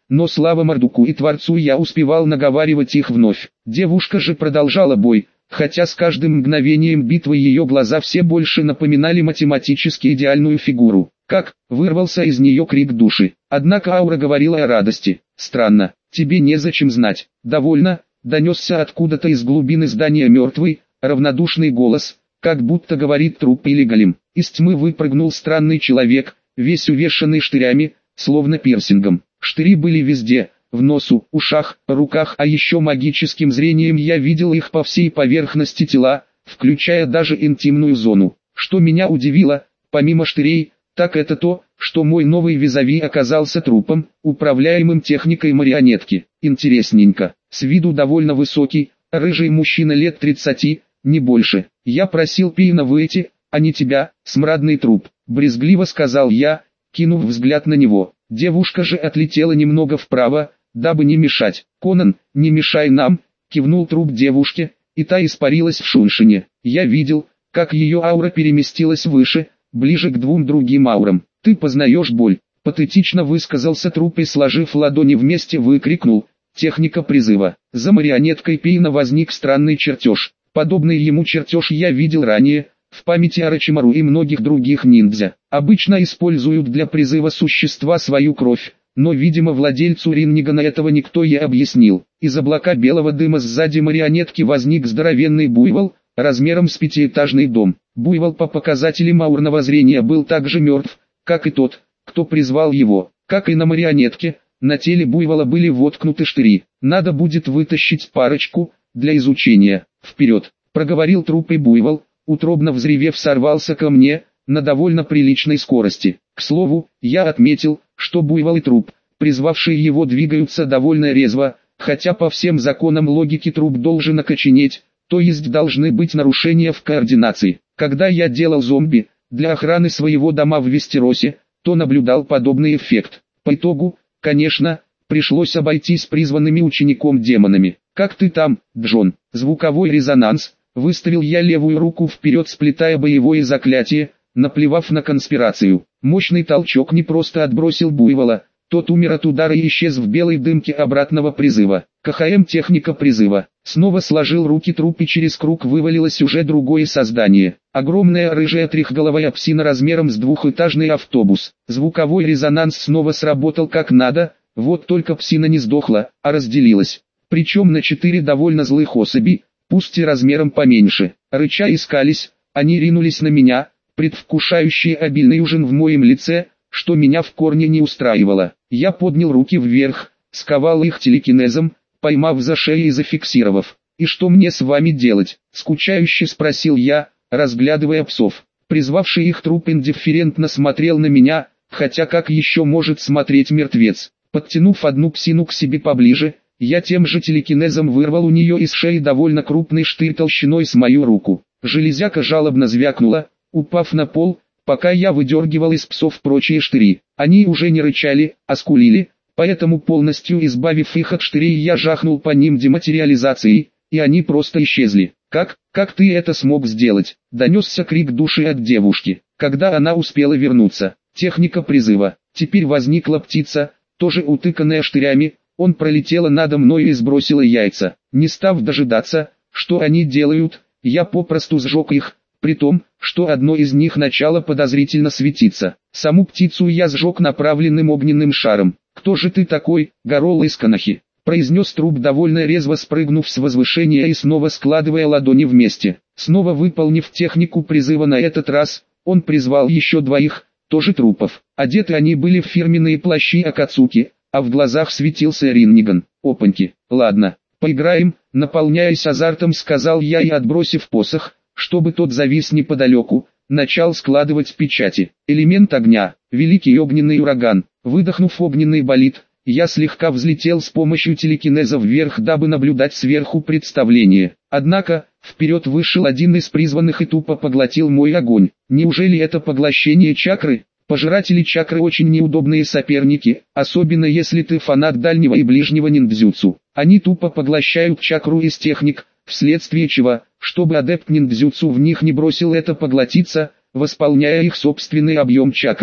Speaker 1: но слава Мардуку и Творцу я успевал наговаривать их вновь. Девушка же продолжала бой, хотя с каждым мгновением битвы ее глаза все больше напоминали математически идеальную фигуру. Как вырвался из нее крик души. Однако аура говорила о радости. Странно, тебе незачем знать. Довольно, донесся откуда-то из глубины здания мертвый, равнодушный голос, как будто говорит труп или голем. Из тьмы выпрыгнул странный человек, весь увешанный штырями, словно пирсингом. Штыри были везде, в носу, ушах, руках, а еще магическим зрением я видел их по всей поверхности тела, включая даже интимную зону. Что меня удивило, помимо штырей, так это то, что мой новый визави оказался трупом, управляемым техникой марионетки. Интересненько, с виду довольно высокий, рыжий мужчина лет 30, не больше. Я просил Пейна выйти, а не тебя, смрадный труп, брезгливо сказал я, кинув взгляд на него. Девушка же отлетела немного вправо, дабы не мешать. «Конан, не мешай нам», кивнул труп девушке, и та испарилась в шуншине. Я видел, как ее аура переместилась выше, ближе к двум другим аурам. «Ты познаешь боль», патетично высказался труп и, сложив ладони вместе, выкрикнул: «Техника призыва». За марионеткой Пейна возник странный чертеж. Подобный ему чертеж я видел ранее, в памяти Орочимару и многих других ниндзя. Обычно используют для призыва существа свою кровь, но видимо владельцу Риннигана этого никто не объяснил. Из облака белого дыма сзади марионетки возник здоровенный буйвол, размером с пятиэтажный дом. Буйвол по показателям аурного зрения был так же мертв, как и тот, кто призвал его. Как и на марионетке, на теле буйвола были воткнуты штыри. Надо будет вытащить парочку, для изучения. «Вперед!» — проговорил труп, и буйвол, утробно взревев, сорвался ко мне, на довольно приличной скорости. К слову, я отметил, что буйвол и труп, призвавшие его, двигаются довольно резво, хотя по всем законам логики труп должен окоченеть, то есть должны быть нарушения в координации. Когда я делал зомби, для охраны своего дома в Вестеросе, то наблюдал подобный эффект. По итогу, конечно, пришлось обойтись призванными учеником демонами. «Как ты там, Джон?» Звуковой резонанс. Выставил я левую руку вперед, сплетая боевое заклятие, наплевав на конспирацию. Мощный толчок не просто отбросил буйвола, тот умер от удара и исчез в белой дымке обратного призыва. КХМ техника призыва. Снова сложил руки труп, и через круг вывалилось уже другое создание. Огромная рыжая трехголовая псина размером с двухэтажный автобус. Звуковой резонанс снова сработал как надо, вот только псина не сдохла, а разделилась. Причем на 4 довольно злых особи, пусть и размером поменьше. Рыча искались, они ринулись на меня, предвкушающие обильный ужин в моем лице, что меня в корне не устраивало. Я поднял руки вверх, сковал их телекинезом, поймав за шею и зафиксировав. «И что мне с вами делать?» — скучающе спросил я, разглядывая псов. Призвавший их труп индифферентно смотрел на меня, хотя как еще может смотреть мертвец. Подтянув одну псину к себе поближе, я тем же телекинезом вырвал у нее из шеи довольно крупный штырь толщиной с мою руку. Железяка жалобно звякнула, упав на пол, пока я выдергивал из псов прочие штыри. Они уже не рычали, а скулили, поэтому, полностью избавив их от штырей, я жахнул по ним дематериализацией, и они просто исчезли. «Как ты это смог сделать?» — донесся крик души от девушки, когда она успела вернуться. Техника призыва. Теперь возникла птица, тоже утыканная штырями. Он пролетела надо мною и сбросила яйца. Не став дожидаться, что они делают, я попросту сжег их, при том, что одно из них начало подозрительно светиться. Саму птицу я сжег направленным огненным шаром. «Кто же ты такой, Горол из Канахи?» — произнес труп, довольно резво спрыгнув с возвышения и снова складывая ладони вместе. Снова выполнив технику призыва, на этот раз он призвал еще 2, тоже трупов. Одеты они были в фирменные плащи Акацуки, а в глазах светился Ринниган. «Опаньки, ладно, поиграем», — наполняясь азартом, сказал я, и, отбросив посох, чтобы тот завис неподалеку, начал складывать печати. Элемент огня, великий огненный ураган. Выдохнув огненный болид, я слегка взлетел с помощью телекинеза вверх, дабы наблюдать сверху представление. Однако, вперед вышел один из призванных и тупо поглотил мой огонь. Неужели это поглощение чакры? Пожиратели чакры очень неудобные соперники, особенно если ты фанат дальнего и ближнего ниндзюцу. Они тупо поглощают чакру из техник, вследствие чего, чтобы адепт ниндзюцу в них не бросил это поглотиться, восполняя их собственный объем чакры.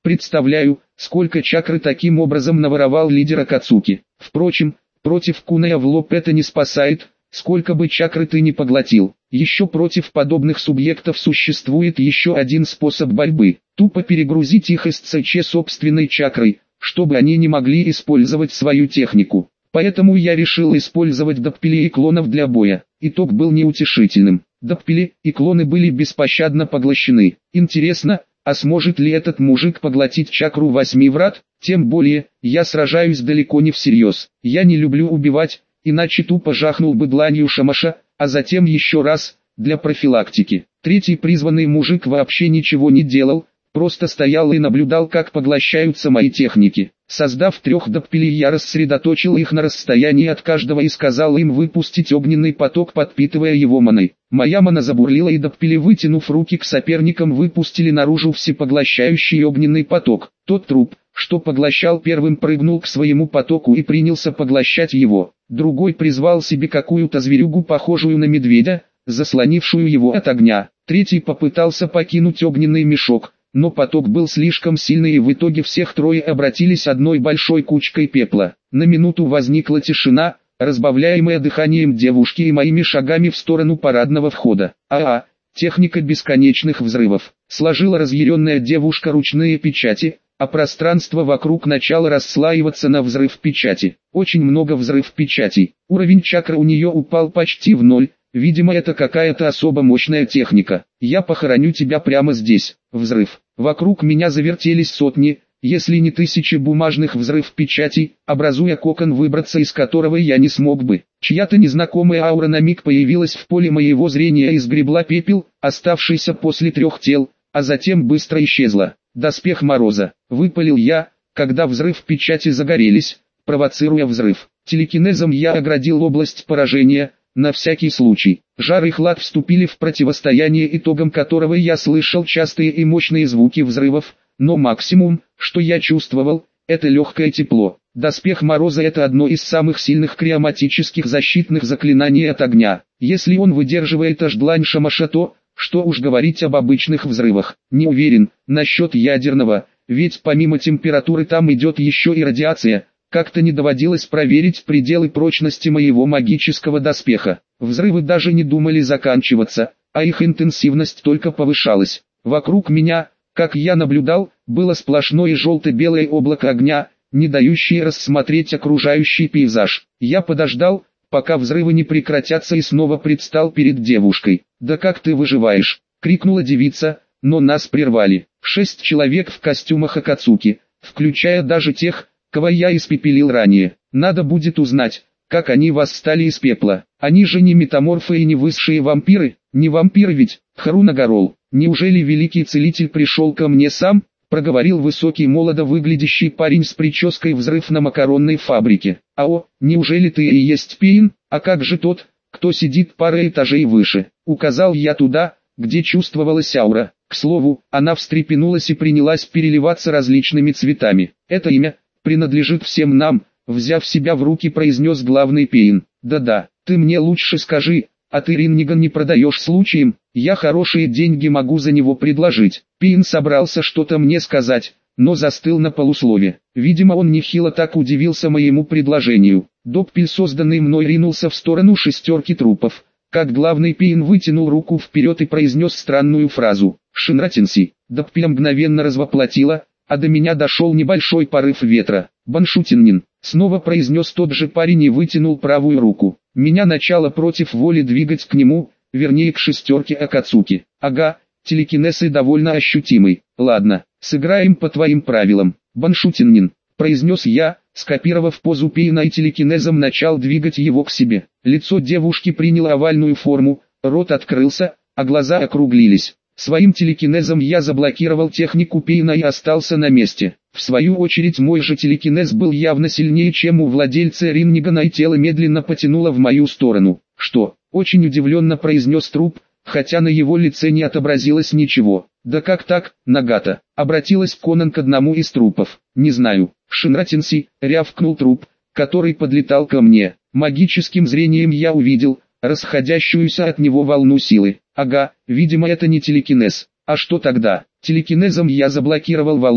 Speaker 1: Представляю, сколько чакры таким образом наворовал лидер Акацуки. Впрочем, против Куная в лоб это не спасает, сколько бы чакры ты ни поглотил. Еще против подобных субъектов существует еще один способ борьбы. Тупо перегрузить их СЦЧ собственной чакрой, чтобы они не могли использовать свою технику. Поэтому я решил использовать доппели и клонов для боя. Итог был неутешительным. Доппели и клоны были беспощадно поглощены. Интересно, а сможет ли этот мужик поглотить чакру 8 врат? Тем более, я сражаюсь далеко не всерьез. Я не люблю убивать, иначе тупо жахнул бы дланью Шамаша, а затем еще раз, для профилактики. Третий призванный мужик вообще ничего не делал, просто стоял и наблюдал, как поглощаются мои техники. Создав 3 доппелей, я рассредоточил их на расстоянии от каждого и сказал им выпустить огненный поток, подпитывая его маной. Моя мана забурлила, и доппели, вытянув руки к соперникам, выпустили наружу всепоглощающий огненный поток. Тот труп, что поглощал первым, прыгнул к своему потоку и принялся поглощать его. Другой призвал себе какую-то зверюгу, похожую на медведя, заслонившую его от огня. Третий попытался покинуть огненный мешок, но поток был слишком сильный, и в итоге всех трое обратились одной большой кучкой пепла. На минуту возникла тишина, разбавляемая дыханием девушки и моими шагами в сторону парадного входа. Техника бесконечных взрывов. Сложила разъяренная девушка ручные печати, а пространство вокруг начало расслаиваться на взрыв печати. Очень много взрыв печатей. Уровень чакры у нее упал почти в ноль. Видимо, это какая-то особо мощная техника. Я похороню тебя прямо здесь. Взрыв. Вокруг меня завертелись сотни, если не тысячи бумажных взрыв печатей, образуя кокон, выбраться из которого я не смог бы. Чья-то незнакомая аура на миг появилась в поле моего зрения и сгребла пепел, оставшийся после 3 тел, а затем быстро исчезла. Доспех Мороза. Выпалил я, когда взрыв печати загорелись, провоцируя взрыв. Телекинезом я оградил область поражения, на всякий случай. Жар и хлад вступили в противостояние, итогом которого я слышал частые и мощные звуки взрывов, но максимум, что я чувствовал, это легкое тепло. Доспех Мороза — это одно из самых сильных криоматических защитных заклинаний от огня. Если он выдерживает аж длань Шамаша, то, что уж говорить об обычных взрывах. Не уверен насчет ядерного, ведь помимо температуры там идет еще и радиация. Как-то не доводилось проверить пределы прочности моего магического доспеха. Взрывы даже не думали заканчиваться, а их интенсивность только повышалась. Вокруг меня, как я наблюдал, было сплошное желто-белое облако огня, не дающее рассмотреть окружающий пейзаж. Я подождал, пока взрывы не прекратятся, и снова предстал перед девушкой. «Да как ты выживаешь?» — крикнула девица, но нас прервали. 6 человек в костюмах Акацуки, включая даже тех, кого я испепелил ранее. Надо будет узнать, как они восстали из пепла. Они же не метаморфы и не высшие вампиры. Не вампиры ведь, Харунагорол. Неужели великий целитель пришел ко мне сам? Проговорил высокий молодо выглядящий парень с прической «Взрыв на макаронной фабрике». Неужели ты и есть Пейн? А как же тот, кто сидит парой этажей выше? Указал я туда, где чувствовалась аура. К слову, она встрепенулась и принялась переливаться различными цветами. Это имя принадлежит всем нам, взяв себя в руки, произнес главный Пейн. Да-да, ты мне лучше скажи, а ты Ринниган не продаешь случаем? Я хорошие деньги могу за него предложить. Пейн собрался что-то мне сказать, но застыл на полуслове. Видимо, он нехило так удивился моему предложению. Доппель, созданный мной, ринулся в сторону 6 трупов, как главный Пейн вытянул руку вперед и произнес странную фразу. «Шинратинси». Доппеля мгновенно развоплотила, а до меня дошел небольшой порыв ветра. «Баншутиннин», снова произнес тот же парень и вытянул правую руку. Меня начало против воли двигать к нему, вернее к 6 Акацуки. Ага, телекинез и довольно ощутимый. Ладно, сыграем по твоим правилам. «Баншутиннин», произнес я, скопировав позу Пейна и телекинезом начал двигать его к себе. Лицо девушки приняло овальную форму, рот открылся, а глаза округлились. Своим телекинезом я заблокировал технику Пейна и остался на месте. В свою очередь мой же телекинез был явно сильнее, чем у владельца Риннигана, и тело медленно потянуло в мою сторону. «Что?» — очень удивленно произнес труп, хотя на его лице не отобразилось ничего. «Да как так, Нагата?» — обратилась Конан к одному из трупов. «Не знаю». «Шинратинси», — рявкнул труп, который подлетал ко мне. Магическим зрением я увидел расходящуюся от него волну силы. Ага, видимо, это не телекинез. А что тогда? Телекинезом я заблокировал волну,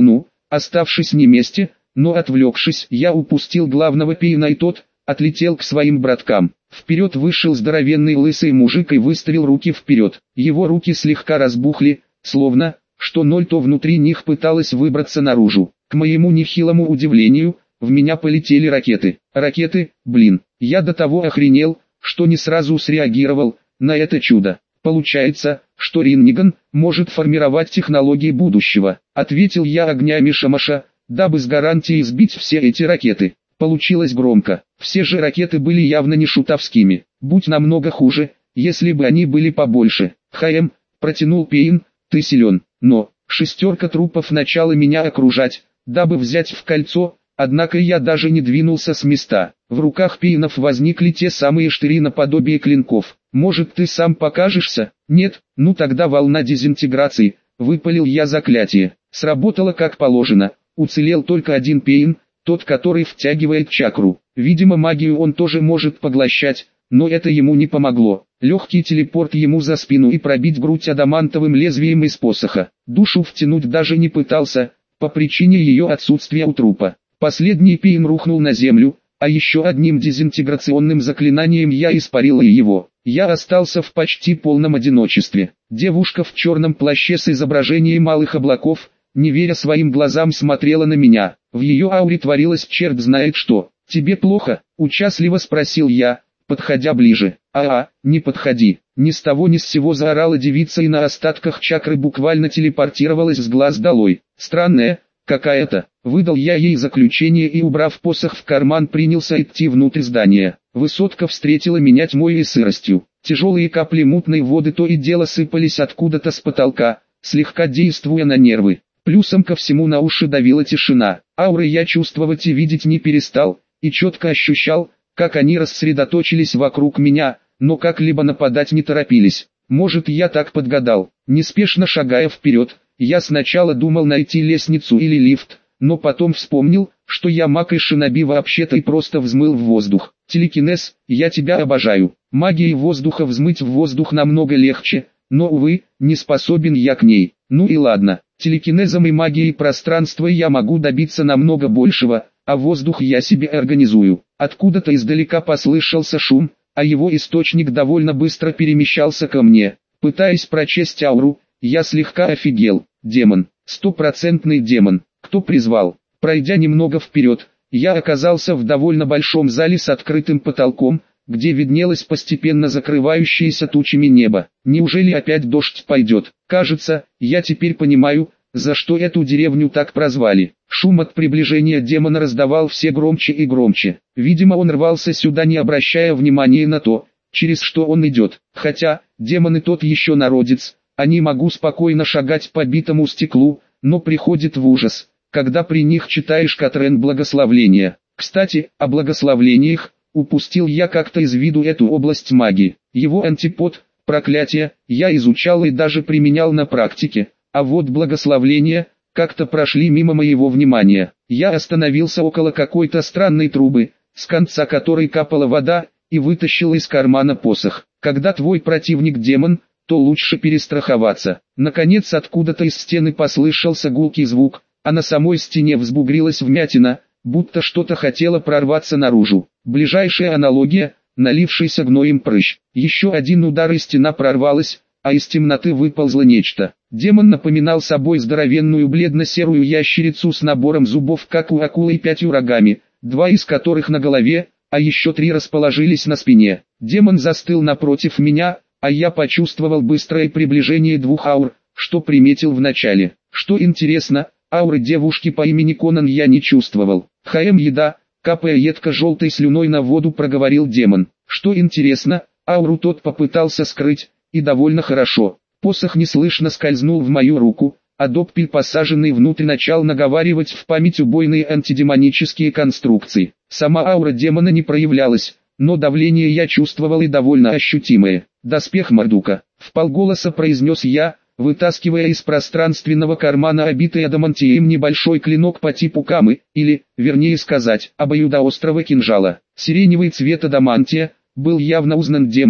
Speaker 1: Оставшись на месте, но отвлекшись, я упустил главного пейна, и тот отлетел к своим браткам. Вперед вышел здоровенный лысый мужик и выставил руки вперед. Его руки слегка разбухли, словно что то внутри них пыталось выбраться наружу. К моему нехилому удивлению, в меня полетели ракеты. Ракеты, блин, я до того охренел, что не сразу среагировал на это чудо. Получается, что Ринниган может формировать технологии будущего, ответил я огнями Шамаша, дабы с гарантией сбить все эти ракеты. Получилось громко. Все же ракеты были явно не шутовскими. Будь намного хуже, если бы они были побольше. ХМ, протянул Пейн, ты силен. Но шестерка трупов начала меня окружать, дабы взять в кольцо, однако я даже не двинулся с места. В руках Пейнов возникли те самые штыри наподобие клинков. Может, ты сам покажешься? Нет, ну тогда волна дезинтеграции. Выпалил я заклятие. Сработало как положено. Уцелел только один Пейн, тот, который втягивает чакру. Видимо, магию он тоже может поглощать, но это ему не помогло. Легкий телепорт ему за спину и пробить грудь адамантовым лезвием из посоха. Душу втянуть даже не пытался, по причине ее отсутствия у трупа. Последний Пейн рухнул на землю, а еще одним дезинтеграционным заклинанием я испарил и его. Я остался в почти полном одиночестве. Девушка в черном плаще с изображением малых облаков, не веря своим глазам, смотрела на меня. В ее ауре творилось черт знает что. «Тебе плохо?» – участливо спросил я, подходя ближе. Не подходи». Ни с того ни с сего заорала девица и на остатках чакры буквально телепортировалась с глаз долой. «Странная какая-то», – выдал я ей заключение и, убрав посох в карман, принялся идти внутрь здания. Высотка встретила меня тьмой и сыростью. Тяжелые капли мутной воды то и дело сыпались откуда-то с потолка, слегка действуя на нервы. Плюсом ко всему на уши давила тишина. Ауры я чувствовать и видеть не перестал, и четко ощущал, как они рассредоточились вокруг меня, но как-либо нападать не торопились. Может, я так подгадал. Неспешно шагая вперед, я сначала думал найти лестницу или лифт, но потом вспомнил, что я маг и шиноби вообще-то, и просто взмыл в воздух. Телекинез, я тебя обожаю. Магией воздуха взмыть в воздух намного легче, но, увы, не способен я к ней. Ну и ладно, телекинезом и магией пространства я могу добиться намного большего, а воздух я себе организую. Откуда-то издалека послышался шум, а его источник довольно быстро перемещался ко мне. Пытаясь прочесть ауру, я слегка офигел. Демон, стопроцентный демон. Кто призвал? Пройдя немного вперед, я оказался в довольно большом зале с открытым потолком, где виднелось постепенно закрывающееся тучами небо. Неужели опять дождь пойдет? Кажется, я теперь понимаю, за что эту деревню так прозвали. Шум от приближения демона раздавал все громче и громче. Видимо, он рвался сюда, не обращая внимания на то, через что он идет. Хотя, демоны тот еще народец, они могут спокойно шагать по битому стеклу, но приходит в ужас, когда при них читаешь Катрен благословления. Кстати, о благословлениях, упустил я как-то из виду эту область магии. Его антипод, проклятие, я изучал и даже применял на практике, а вот благословления как-то прошли мимо моего внимания. Я остановился около какой-то странной трубы, с конца которой капала вода, и вытащил из кармана посох. Когда твой противник демон, то лучше перестраховаться. Наконец откуда-то из стены послышался гулкий звук, а на самой стене взбугрилась вмятина, будто что-то хотело прорваться наружу. Ближайшая аналогия – налившийся гноем прыщ. Еще один удар, и стена прорвалась, а из темноты выползло нечто. Демон напоминал собой здоровенную бледно-серую ящерицу с набором зубов, как у акулы, и 5 рогами, 2 из которых на голове, а еще 3 расположились на спине. Демон застыл напротив меня, а я почувствовал быстрое приближение 2 аур, что приметил в начале. Что интересно, ауры девушки по имени Конан я не чувствовал. Еда, капая едко-желтой слюной на воду, проговорил демон. Что интересно, ауру тот попытался скрыть, и довольно хорошо. Посох неслышно скользнул в мою руку, а Доппель, посаженный внутрь, начал наговаривать в память убойные антидемонические конструкции. Сама аура демона не проявлялась, но давление я чувствовал, и довольно ощутимое. «Доспех Мардука», — вполголоса произнес я, вытаскивая из пространственного кармана обитый адамантием небольшой клинок по типу камы, или, вернее сказать, обоюдоострого кинжала. Сиреневый цвет адамантия был явно узнан демоном,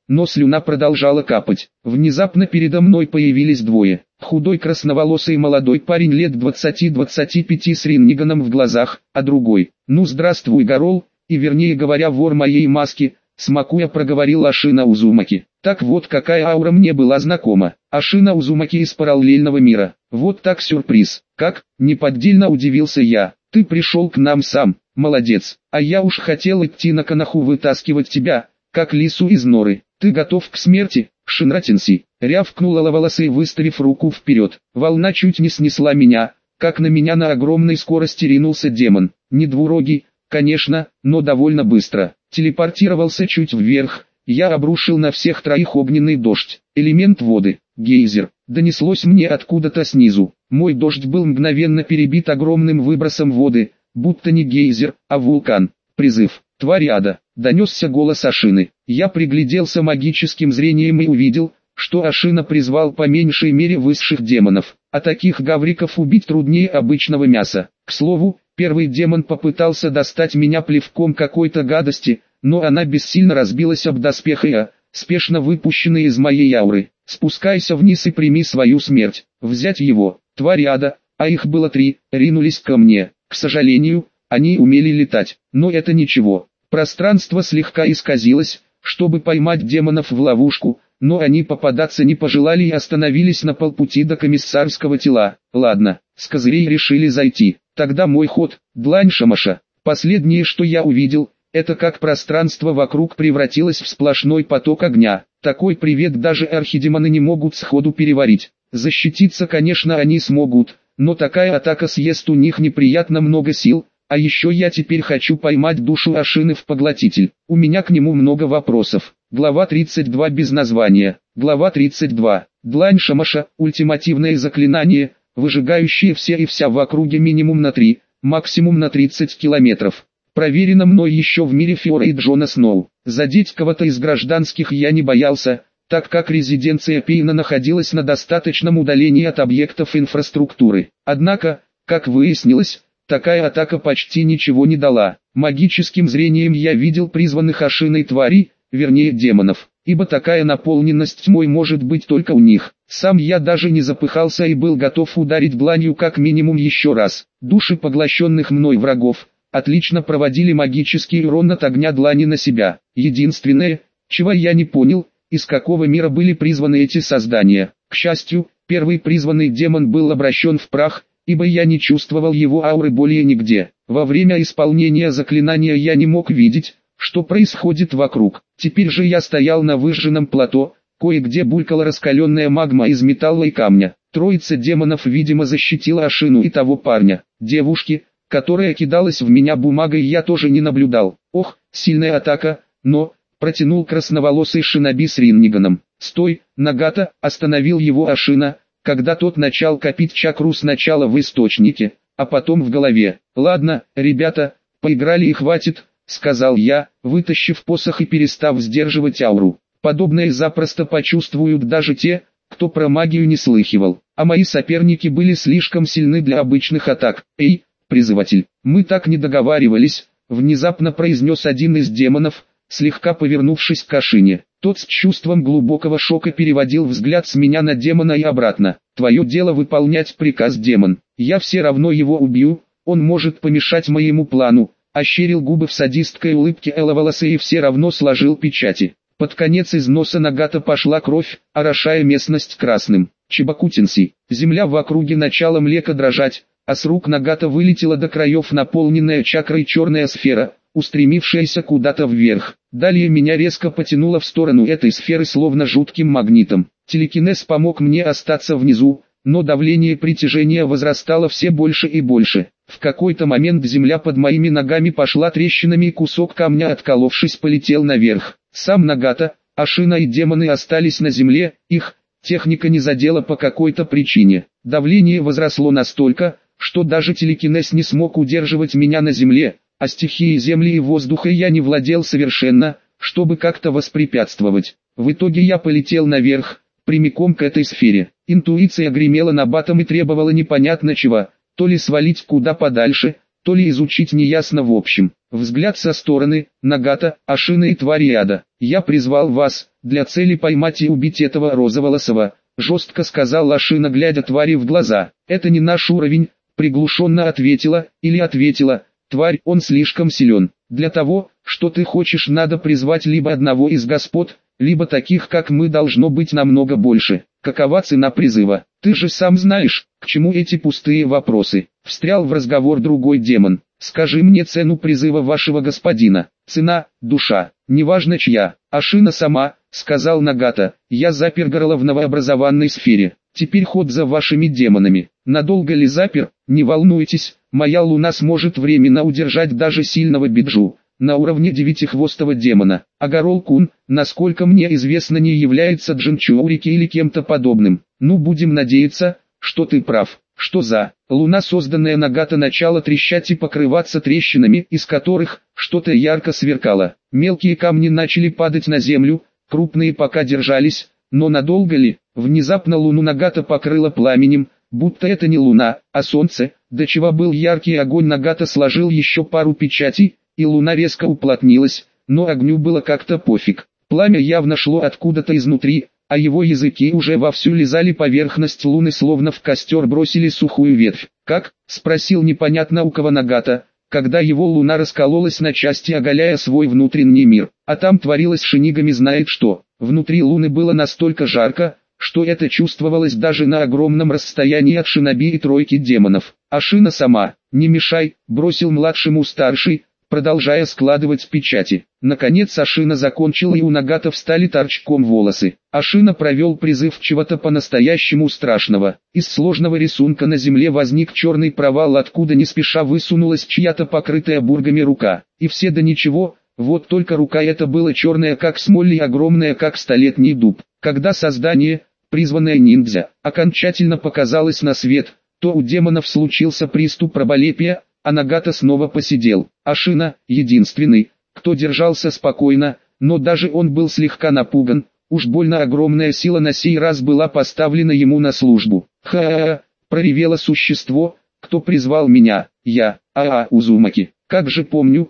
Speaker 1: но слюна продолжала капать. Внезапно передо мной появились двое. Худой красноволосый молодой парень лет 20-25 с ринниганом в глазах, а другой, ну здравствуй Горол, и вернее говоря вор моей маски, смакуя проговорил Ашина Узумаки. Так вот какая аура мне была знакома. Ашина Узумаки из параллельного мира. Вот так сюрприз. Как? Неподдельно удивился я. Ты пришел к нам сам, молодец. А я уж хотел идти на Канаху вытаскивать тебя, как лису из норы. Ты готов к смерти, Шинратинси? Рявкнула Лаволосый, выставив руку вперед. Волна чуть не снесла меня, как на меня на огромной скорости ринулся демон. Не двурогий, конечно, но довольно быстро. Телепортировался чуть вверх, я обрушил на всех троих огненный дождь. Элемент воды, гейзер, донеслось мне откуда-то снизу. Мой дождь был мгновенно перебит огромным выбросом воды, будто не гейзер, а вулкан. Призыв, тварь ада, донесся голос Ашины. Я пригляделся магическим зрением и увидел, что Ашина призвал по меньшей мере высших демонов. А таких гавриков убить труднее обычного мяса. К слову, первый демон попытался достать меня плевком какой-то гадости, но она бессильно разбилась об доспех и спешно выпущенный из моей ауры. Спускайся вниз и прими свою смерть. Взять его, тварь ада, а их было 3, ринулись ко мне. К сожалению, они умели летать, но это ничего. Пространство слегка исказилось, чтобы поймать демонов в ловушку, но они попадаться не пожелали и остановились на полпути до комиссарского тела. Ладно, с козырей решили зайти. Тогда мой ход, длань Шамаша. Последнее, что я увидел, это как пространство вокруг превратилось в сплошной поток огня. Такой привет даже архидемоны не могут сходу переварить. Защититься, конечно, они смогут, но такая атака съест у них неприятно много сил. А еще я теперь хочу поймать душу Ашины в поглотитель. У меня к нему много вопросов. Глава 32 без названия. Глава 32. Длань Шамаша, ультимативное заклинание, выжигающее все и вся в округе минимум на 3, максимум на 30 километров. Проверено мной еще в мире Фиора и Джона Сноу. Задеть кого-то из гражданских я не боялся, так как резиденция Пейна находилась на достаточном удалении от объектов инфраструктуры. Однако, как выяснилось, такая атака почти ничего не дала. Магическим зрением я видел призванных Ашиной тварей, вернее демонов, ибо такая наполненность тьмой может быть только у них. Сам я даже не запыхался и был готов ударить дланью как минимум еще раз. Души поглощенных мной врагов отлично проводили магический урон от огня длани на себя. Единственное, чего я не понял, из какого мира были призваны эти создания. К счастью, первый призванный демон был обращен в прах, ибо я не чувствовал его ауры более нигде. Во время исполнения заклинания я не мог видеть, что происходит вокруг. Теперь же я стоял на выжженном плато, кое-где булькала раскаленная магма из металла и камня. Троица демонов видимо защитила Ашину и того парня. Девушки, которая кидалась в меня бумагой, я тоже не наблюдал. Ох, сильная атака, но... Протянул красноволосый шиноби с ринниганом. «Стой, Нагата!» — остановил его Ашина, когда тот начал копить чакру сначала в источнике, а потом в голове. «Ладно, ребята, поиграли и хватит», — сказал я, вытащив посох и перестав сдерживать ауру. Подобное запросто почувствуют даже те, кто про магию не слыхивал. А мои соперники были слишком сильны для обычных атак. «Эй, призыватель, мы так не договаривались», — внезапно произнес один из демонов, слегка повернувшись к Ашине. Тот с чувством глубокого шока переводил взгляд с меня на демона и обратно. «Твое дело выполнять приказ, демон. Я все равно его убью, он может помешать моему плану», — ощерил губы в садистской улыбке Элаволосый и все равно сложил печати. Под конец из носа Нагата пошла кровь, орошая местность красным. Чебакутинси. Земля в округе начала млека дрожать, а с рук Нагата вылетела до краев наполненная чакрой черная сфера, устремившаяся куда-то вверх. Далее меня резко потянуло в сторону этой сферы словно жутким магнитом. Телекинез помог мне остаться внизу, но давление притяжения возрастало все больше и больше. В какой-то момент земля под моими ногами пошла трещинами и кусок камня, отколовшись, полетел наверх. Сам Нагата, Ашина и демоны остались на земле, их техника не задела по какой-то причине. Давление возросло настолько, что даже телекинез не смог удерживать меня на земле, а стихией земли и воздуха я не владел совершенно, чтобы как-то воспрепятствовать. В итоге я полетел наверх, прямиком к этой сфере. Интуиция гремела набатом и требовала непонятно чего, то ли свалить куда подальше, то ли изучить неясно в общем. Взгляд со стороны, Нагата, Ашина и твари ада. Я призвал вас, для цели поймать и убить этого розоволосого, жестко сказал Ашина, глядя твари в глаза. Это не наш уровень, приглушенно ответила, тварь, он слишком силен. Для того, что ты хочешь, надо призвать либо одного из господ, либо таких как мы должно быть намного больше. Какова цена призыва? Ты же сам знаешь, к чему эти пустые вопросы. Встрял в разговор другой демон. Скажи мне цену призыва вашего господина. Цена, душа, неважно чья. Ашина сама, сказал Нагата. Я запер горло в новообразованной сфере. Теперь ход за вашими демонами. Надолго ли запер? Не волнуйтесь, моя луна сможет временно удержать даже сильного биджу. На уровне девятихвостого демона. Агарол-кун, насколько мне известно, не является Джинчурики или кем-то подобным. Ну, будем надеяться, что ты прав. Что за луна, созданная Нагата, начала трещать и покрываться трещинами, из которых что-то ярко сверкало. Мелкие камни начали падать на землю, крупные пока держались, но надолго ли? Внезапно луну Нагата покрыло пламенем, будто это не луна, а солнце. До чего был яркий огонь, Нагата сложил еще пару печатей, и луна резко уплотнилась, но огню было как-то пофиг. Пламя явно шло откуда-то изнутри, а его языки уже вовсю лизали поверхность луны, словно в костер бросили сухую ветвь. «Как?» — спросил непонятно у кого Нагата, когда его луна раскололась на части, оголяя свой внутренний мир. А там творилось Шинигами знает что. Внутри луны было настолько жарко, что это чувствовалось даже на огромном расстоянии от шиноби и тройки демонов. Ашина сама, не мешай, бросил младшему старший, продолжая складывать печати. Наконец Ашина закончил, и у Нагата встали торчком волосы. Ашина провел призыв чего-то по-настоящему страшного. Из сложного рисунка на земле возник черный провал, откуда не спеша высунулась чья-то покрытая бургами рука. И все до ничего, вот только рука эта была черная как смоль и огромная как столетний дуб. Когда создание, призванное ниндзя, окончательно показалось на свет, то у демонов случился приступ раболепия, а Нагата снова посидел. Ашина, единственный, кто держался спокойно, но даже он был слегка напуган, уж больно огромная сила на сей раз была поставлена ему на службу. «Ха-ха-ха!» — проревело существо, «кто призвал меня? Я, Узумаки. Как же помню,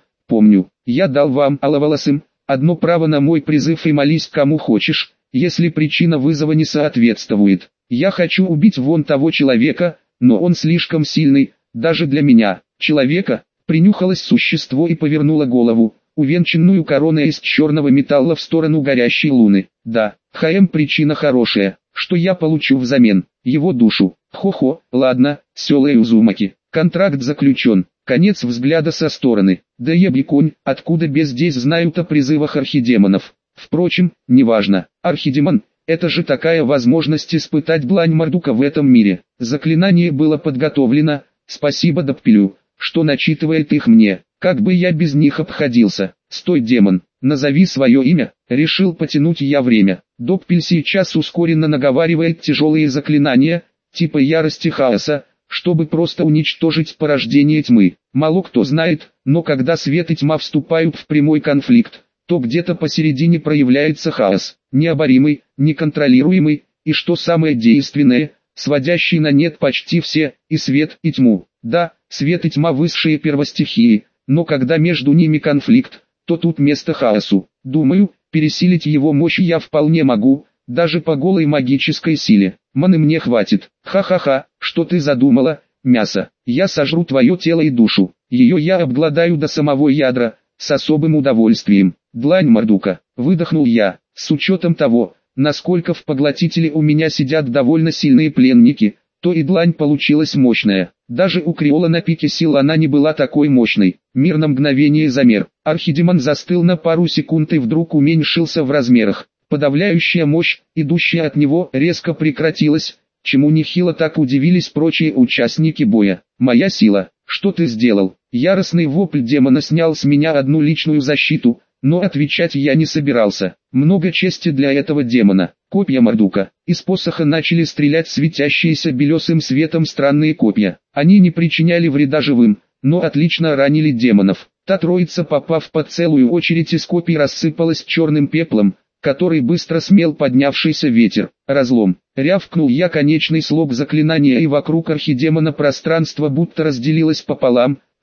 Speaker 1: я дал вам, аловолосым, одно право на мой призыв, и молись кому хочешь, если причина вызова не соответствует. Я хочу убить вон того человека, но он слишком сильный, даже для меня». Человека, принюхалось существо и повернуло голову, увенчанную короной из черного металла, в сторону горящей луны. Да, причина хорошая, что я получу взамен? Его душу. Хо-хо, ладно, Сёлэй Узумаки, контракт заключен. Конец взгляда со стороны. Да ебиконь, откуда без здесь знают о призывах архидемонов. Впрочем, неважно. Архидемон, это же такая возможность испытать длань Мардука в этом мире. Заклинание было подготовлено, спасибо Доппелю, что начитывает их мне, как бы я без них обходился. Стой, демон, назови свое имя. Решил потянуть я время. Доппель сейчас ускоренно наговаривает тяжелые заклинания, типа ярости хаоса, чтобы просто уничтожить порождение тьмы. Мало кто знает, но когда свет и тьма вступают в прямой конфликт, то где-то посередине проявляется хаос, необоримый, неконтролируемый, и что самое действенное, сводящий на нет почти все, и свет, и тьму. Да, свет и тьма высшие первостихии, но когда между ними конфликт, то тут место хаосу. Думаю, пересилить его мощь я вполне могу, даже по голой магической силе. Маны мне хватит. Ха-ха-ха, что ты задумала, мясо? Я сожру твое тело и душу. Ее я обгладаю до самого ядра, с особым удовольствием. Длань Мардука, выдохнул я, с учетом того, насколько в поглотителе у меня сидят довольно сильные пленники, то и длань получилась мощная. Даже у Криола на пике сил она не была такой мощной. Мир на мгновение замер. Архидемон застыл на пару секунд и вдруг уменьшился в размерах. Подавляющая мощь, идущая от него, резко прекратилась, чему нехило так удивились прочие участники боя. «Моя сила, что ты сделал?» Яростный вопль демона снял с меня одну личную защиту, но отвечать я не собирался. Много чести для этого демона. Копья Мардука. Из посоха начали стрелять светящиеся белесым светом странные копья. Они не причиняли вреда живым, но отлично ранили демонов. Та троица, попав под целую очередь из копий, рассыпалась черным пеплом, который быстро смел поднявшийся ветер. Разлом. Рявкнул я конечный слог заклинания, и вокруг архидемона пространство будто разделилось пополам,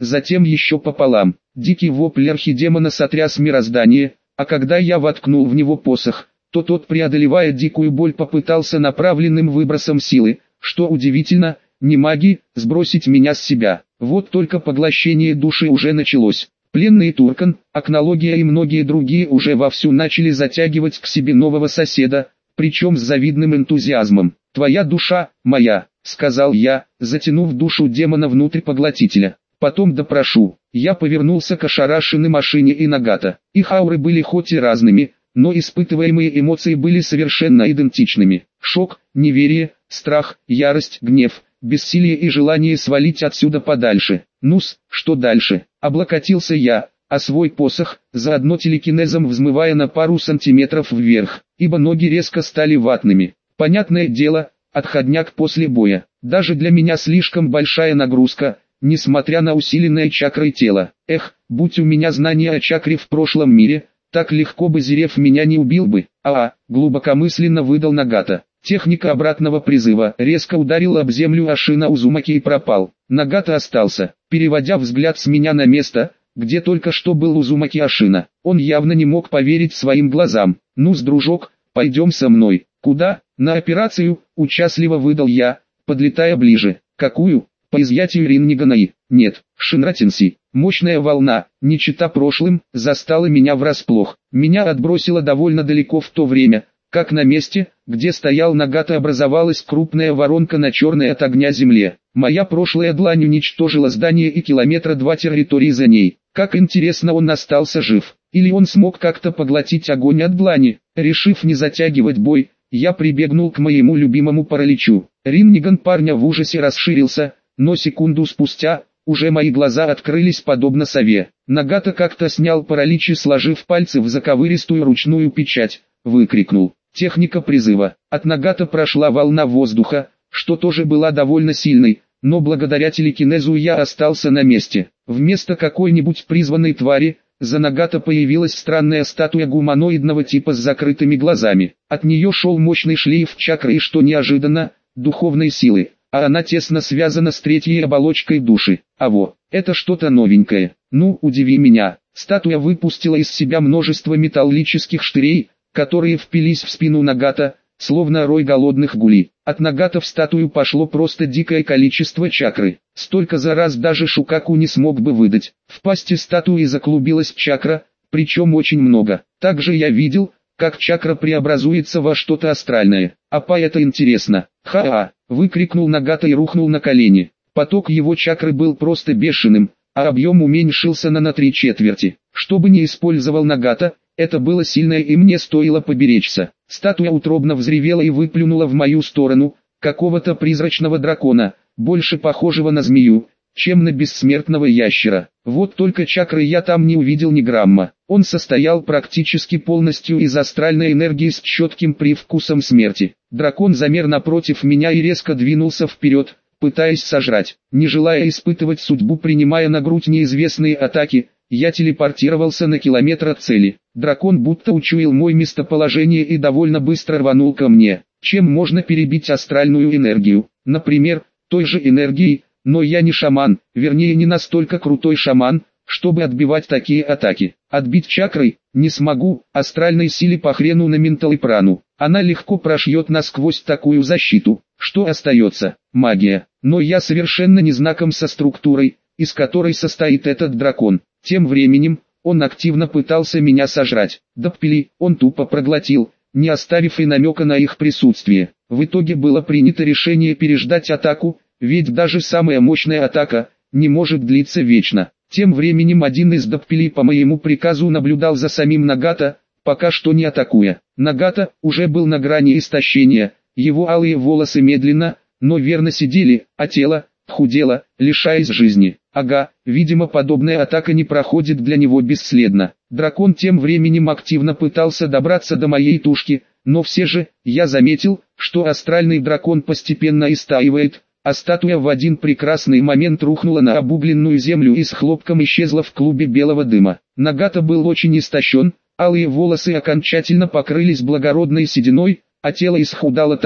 Speaker 1: затем еще пополам. Дикий вопль архидемона сотряс мироздание, а когда я воткнул в него посох, то тот, преодолевая дикую боль, попытался направленным выбросом силы, что удивительно, не маги, сбросить меня с себя. Вот только поглощение души уже началось. Пленный Туркан, Акнология и многие другие уже вовсю начали затягивать к себе нового соседа, причем с завидным энтузиазмом. «Твоя душа, моя», — сказал я, затянув душу демона внутрь поглотителя. «Потом допрошу». Я повернулся к ошарашенной машине и Нагата. Их ауры были хоть и разными, но испытываемые эмоции были совершенно идентичными. Шок, неверие, страх, ярость, гнев, бессилие и желание свалить отсюда подальше. «Ну-с, что дальше?» — облокотился я, а свой посох, заодно телекинезом взмывая на пару сантиметров вверх, ибо ноги резко стали ватными. Понятное дело, отходняк после боя. Даже для меня слишком большая нагрузка, несмотря на усиленное чакрой тело. Эх, будь у меня знания о чакре в прошлом мире, так легко бы Зерев меня не убил бы. Глубокомысленно выдал Нагата. Техника обратного призыва резко ударил об землю Ашина Узумаки и пропал. Нагата остался, переводя взгляд с меня на место, где только что был Узумаки Ашина. Он явно не мог поверить своим глазам. «Ну-с, дружок, пойдем со мной». «Куда?» «На операцию», — участливо выдал я, подлетая ближе. «Какую?» «По изъятию Риннигана и...» «Нет, Шинратинси». Мощная волна, не чета прошлым, застала меня врасплох. Меня отбросило довольно далеко в то время, как на месте, где стоял Нагата, образовалась крупная воронка на черной от огня земле. Моя прошлая длань уничтожила здание и 2 километра территории за ней. Как интересно, он остался жив. Или он смог как-то поглотить огонь от длани? Решив не затягивать бой, я прибегнул к моему любимому параличу. Ринниган парня в ужасе расширился, но секунду спустя, уже мои глаза открылись подобно сове. Нагата как-то снял паралич и, сложив пальцы в заковыристую ручную печать, выкрикнул. Техника призыва. От Нагата прошла волна воздуха, что тоже была довольно сильной, но благодаря телекинезу я остался на месте. Вместо какой-нибудь призванной твари, за Нагата появилась странная статуя гуманоидного типа с закрытыми глазами. От нее шел мощный шлейф чакры и, что неожиданно, духовной силы, а она тесно связана с третьей оболочкой души. Это что-то новенькое. Ну, удиви меня. Статуя выпустила из себя множество металлических штырей, которые впились в спину Нагата, словно рой голодных гулей. От Нагата в статую пошло просто дикое количество чакры. Столько за раз даже Шукаку не смог бы выдать. В пасти статуи заклубилась чакра, причем очень много. Также я видел, как чакра преобразуется во что-то астральное. Это интересно. Выкрикнул Нагата и рухнул на колени. Поток его чакры был просто бешеным, а объем уменьшился на 3/4. Что бы ни использовал Нагата, это было сильное и мне стоило поберечься. Статуя утробно взревела и выплюнула в мою сторону какого-то призрачного дракона, больше похожего на змею, чем на бессмертного ящера. Вот только чакры я там не увидел ни грамма. Он состоял практически полностью из астральной энергии с четким привкусом смерти. Дракон замер напротив меня и резко двинулся вперед, пытаясь сожрать. Не желая испытывать судьбу, принимая на грудь неизвестные атаки, я телепортировался на километр от цели. Дракон будто учуял мое местоположение и довольно быстро рванул ко мне. Чем можно перебить астральную энергию? Например, той же энергией, но я не шаман, вернее не настолько крутой шаман, чтобы отбивать такие атаки. Отбить чакрой не смогу, астральной силе по хрену на ментал и прану. Она легко прошьет насквозь такую защиту. Что остается? Магия. Но я совершенно не знаком со структурой, из которой состоит этот дракон. Тем временем, он активно пытался меня сожрать. Он тупо проглотил, не оставив и намека на их присутствие. В итоге было принято решение переждать атаку, ведь даже самая мощная атака не может длиться вечно. Тем временем один из Доппелей по моему приказу наблюдал за самим Нагата, пока что не атакуя. Нагата уже был на грани истощения, его алые волосы медленно, но верно сидели, а тело худело, лишаясь жизни. Видимо, подобная атака не проходит для него бесследно. Дракон тем временем активно пытался добраться до моей тушки, но все же, я заметил, что астральный дракон постепенно истаивает, а статуя в один прекрасный момент рухнула на обугленную землю и с хлопком исчезла в клубе белого дыма. Нагата был очень истощен, алые волосы окончательно покрылись благородной сединой, а тело исхудало так,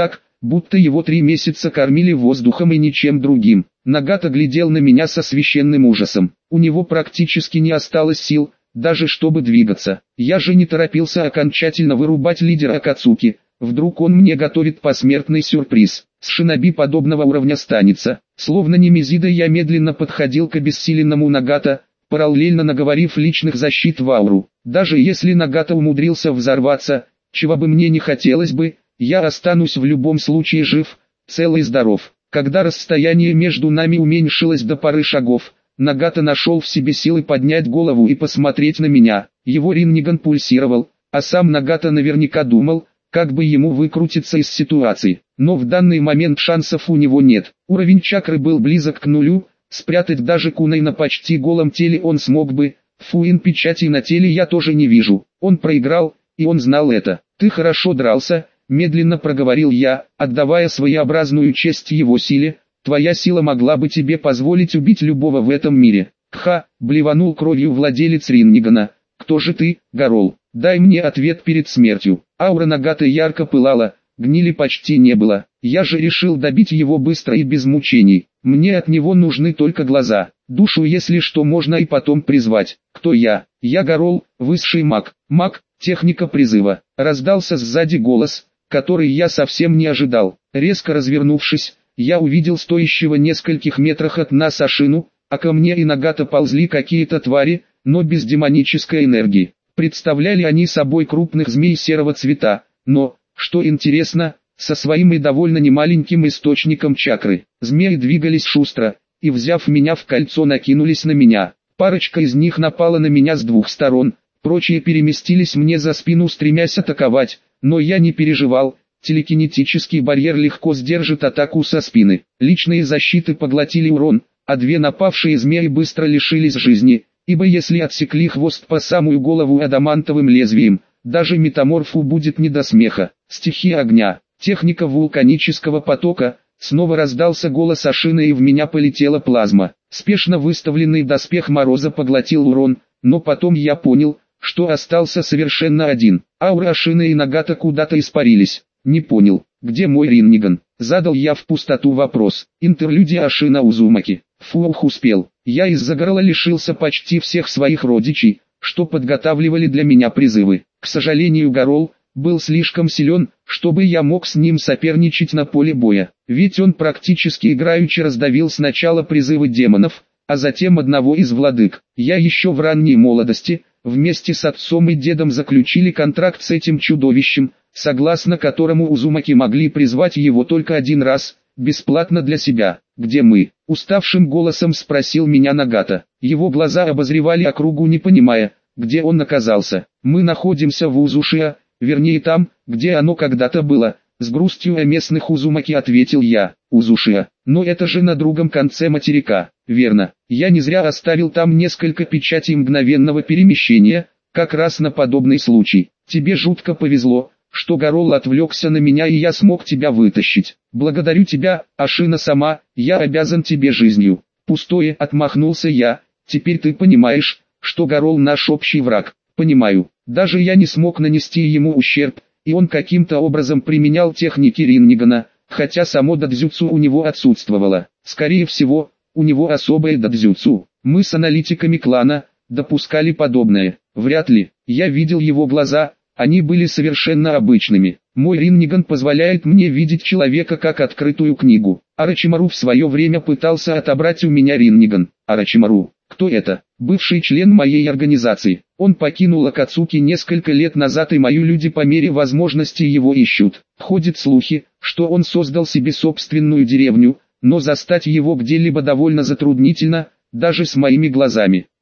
Speaker 1: будто его 3 месяца кормили воздухом и ничем другим. Нагата глядел на меня со священным ужасом. У него практически не осталось сил, даже чтобы двигаться. Я же не торопился окончательно вырубать лидера Акацуки. Вдруг он мне готовит посмертный сюрприз. С шиноби подобного уровня станется. Словно немезида я медленно подходил к обессиленному Нагата, параллельно наговорив личных защит в ауру. Даже если Нагата умудрился взорваться, чего бы мне не хотелось бы, я останусь в любом случае жив, цел и здоров. Когда расстояние между нами уменьшилось до пары шагов, Нагата нашел в себе силы поднять голову и посмотреть на меня. Его Ринниган пульсировал, а сам Нагата наверняка думал, как бы ему выкрутиться из ситуации. Но в данный момент шансов у него нет. Уровень чакры был близок к нулю, спрятать даже кунай на почти голом теле он смог бы. Фуин печати на теле я тоже не вижу. Он проиграл, и он знал это. «Ты хорошо дрался», — медленно проговорил я, отдавая своеобразную честь его силе. «Твоя сила могла бы тебе позволить убить любого в этом мире». «Кха», — блеванул кровью владелец Риннигана. «Кто же ты, Гарол? Дай мне ответ перед смертью». Аура Нагата ярко пылала, гнили почти не было. Я же решил добить его быстро и без мучений. Мне от него нужны только глаза. Душу, если что, можно и потом призвать. Кто я? Я Гарол, высший маг. Маг, техника призыва. Раздался сзади голос, который я совсем не ожидал. Резко развернувшись, я увидел стоящего нескольких метрах от нас Ашину, а ко мне и Нагата ползли какие-то твари, но без демонической энергии. Представляли они собой крупных змей серого цвета, но, что интересно, со своим и довольно немаленьким источником чакры. Змеи двигались шустро, и взяв меня в кольцо накинулись на меня. Парочка из них напала на меня с 2 сторон, прочие переместились мне за спину, стремясь атаковать, но я не переживал, телекинетический барьер легко сдержит атаку со спины. Личные защиты поглотили урон, а 2 напавшие змеи быстро лишились жизни, ибо если отсекли хвост по самую голову адамантовым лезвием, даже метаморфу будет не до смеха. Стихия огня, техника вулканического потока. Снова раздался голос Ашины, и в меня полетела плазма. Спешно выставленный доспех Мороза поглотил урон, но потом я понял, что остался совершенно один. Аура Ашины и Нагата куда-то испарились. Не понял, где мой Ринниган? Задал я в пустоту вопрос. Интерлюдия Ашина Узумаки. Фух, успел. Я из-за горла лишился почти всех своих родичей, что подготавливали для меня призывы. К сожалению, Гарол был слишком силен, чтобы я мог с ним соперничать на поле боя. Ведь он практически играючи раздавил сначала призывы демонов, а затем одного из владык. Я еще в ранней молодости, вместе с отцом и дедом заключили контракт с этим чудовищем, согласно которому Узумаки могли призвать его только один раз, бесплатно для себя. «Где мы?» — уставшим голосом спросил меня Нагата. Его глаза обозревали округу, не понимая, где он оказался. «Мы находимся в Узушиа, вернее там, где оно когда-то было», — с грустью о местных Узумаки ответил я. «Узушиа, но это же на другом конце материка». «Верно, я не зря оставил там несколько печатей мгновенного перемещения, как раз на подобный случай. Тебе жутко повезло, что Гарол отвлекся на меня, и я смог тебя вытащить. Благодарю тебя, Ашина сама, я обязан тебе жизнью». «Пустое», — отмахнулся я. «Теперь ты понимаешь, что Гарол наш общий враг». «Понимаю. Даже я не смог нанести ему ущерб, и он каким-то образом применял техники Риннигана, хотя само дадзюцу у него отсутствовало. Скорее всего, у него особое дадзюцу. Мы с аналитиками клана допускали подобное. Вряд ли. Я видел его глаза, они были совершенно обычными. Мой Ринниган позволяет мне видеть человека как открытую книгу. Орочимару в свое время пытался отобрать у меня Ринниган. Орочимару, кто это? Бывший член моей организации. Он покинул Акацуки несколько лет назад, и мои люди по мере возможности его ищут. Ходят слухи, что он создал себе собственную деревню, но застать его где-либо довольно затруднительно, даже с моими глазами.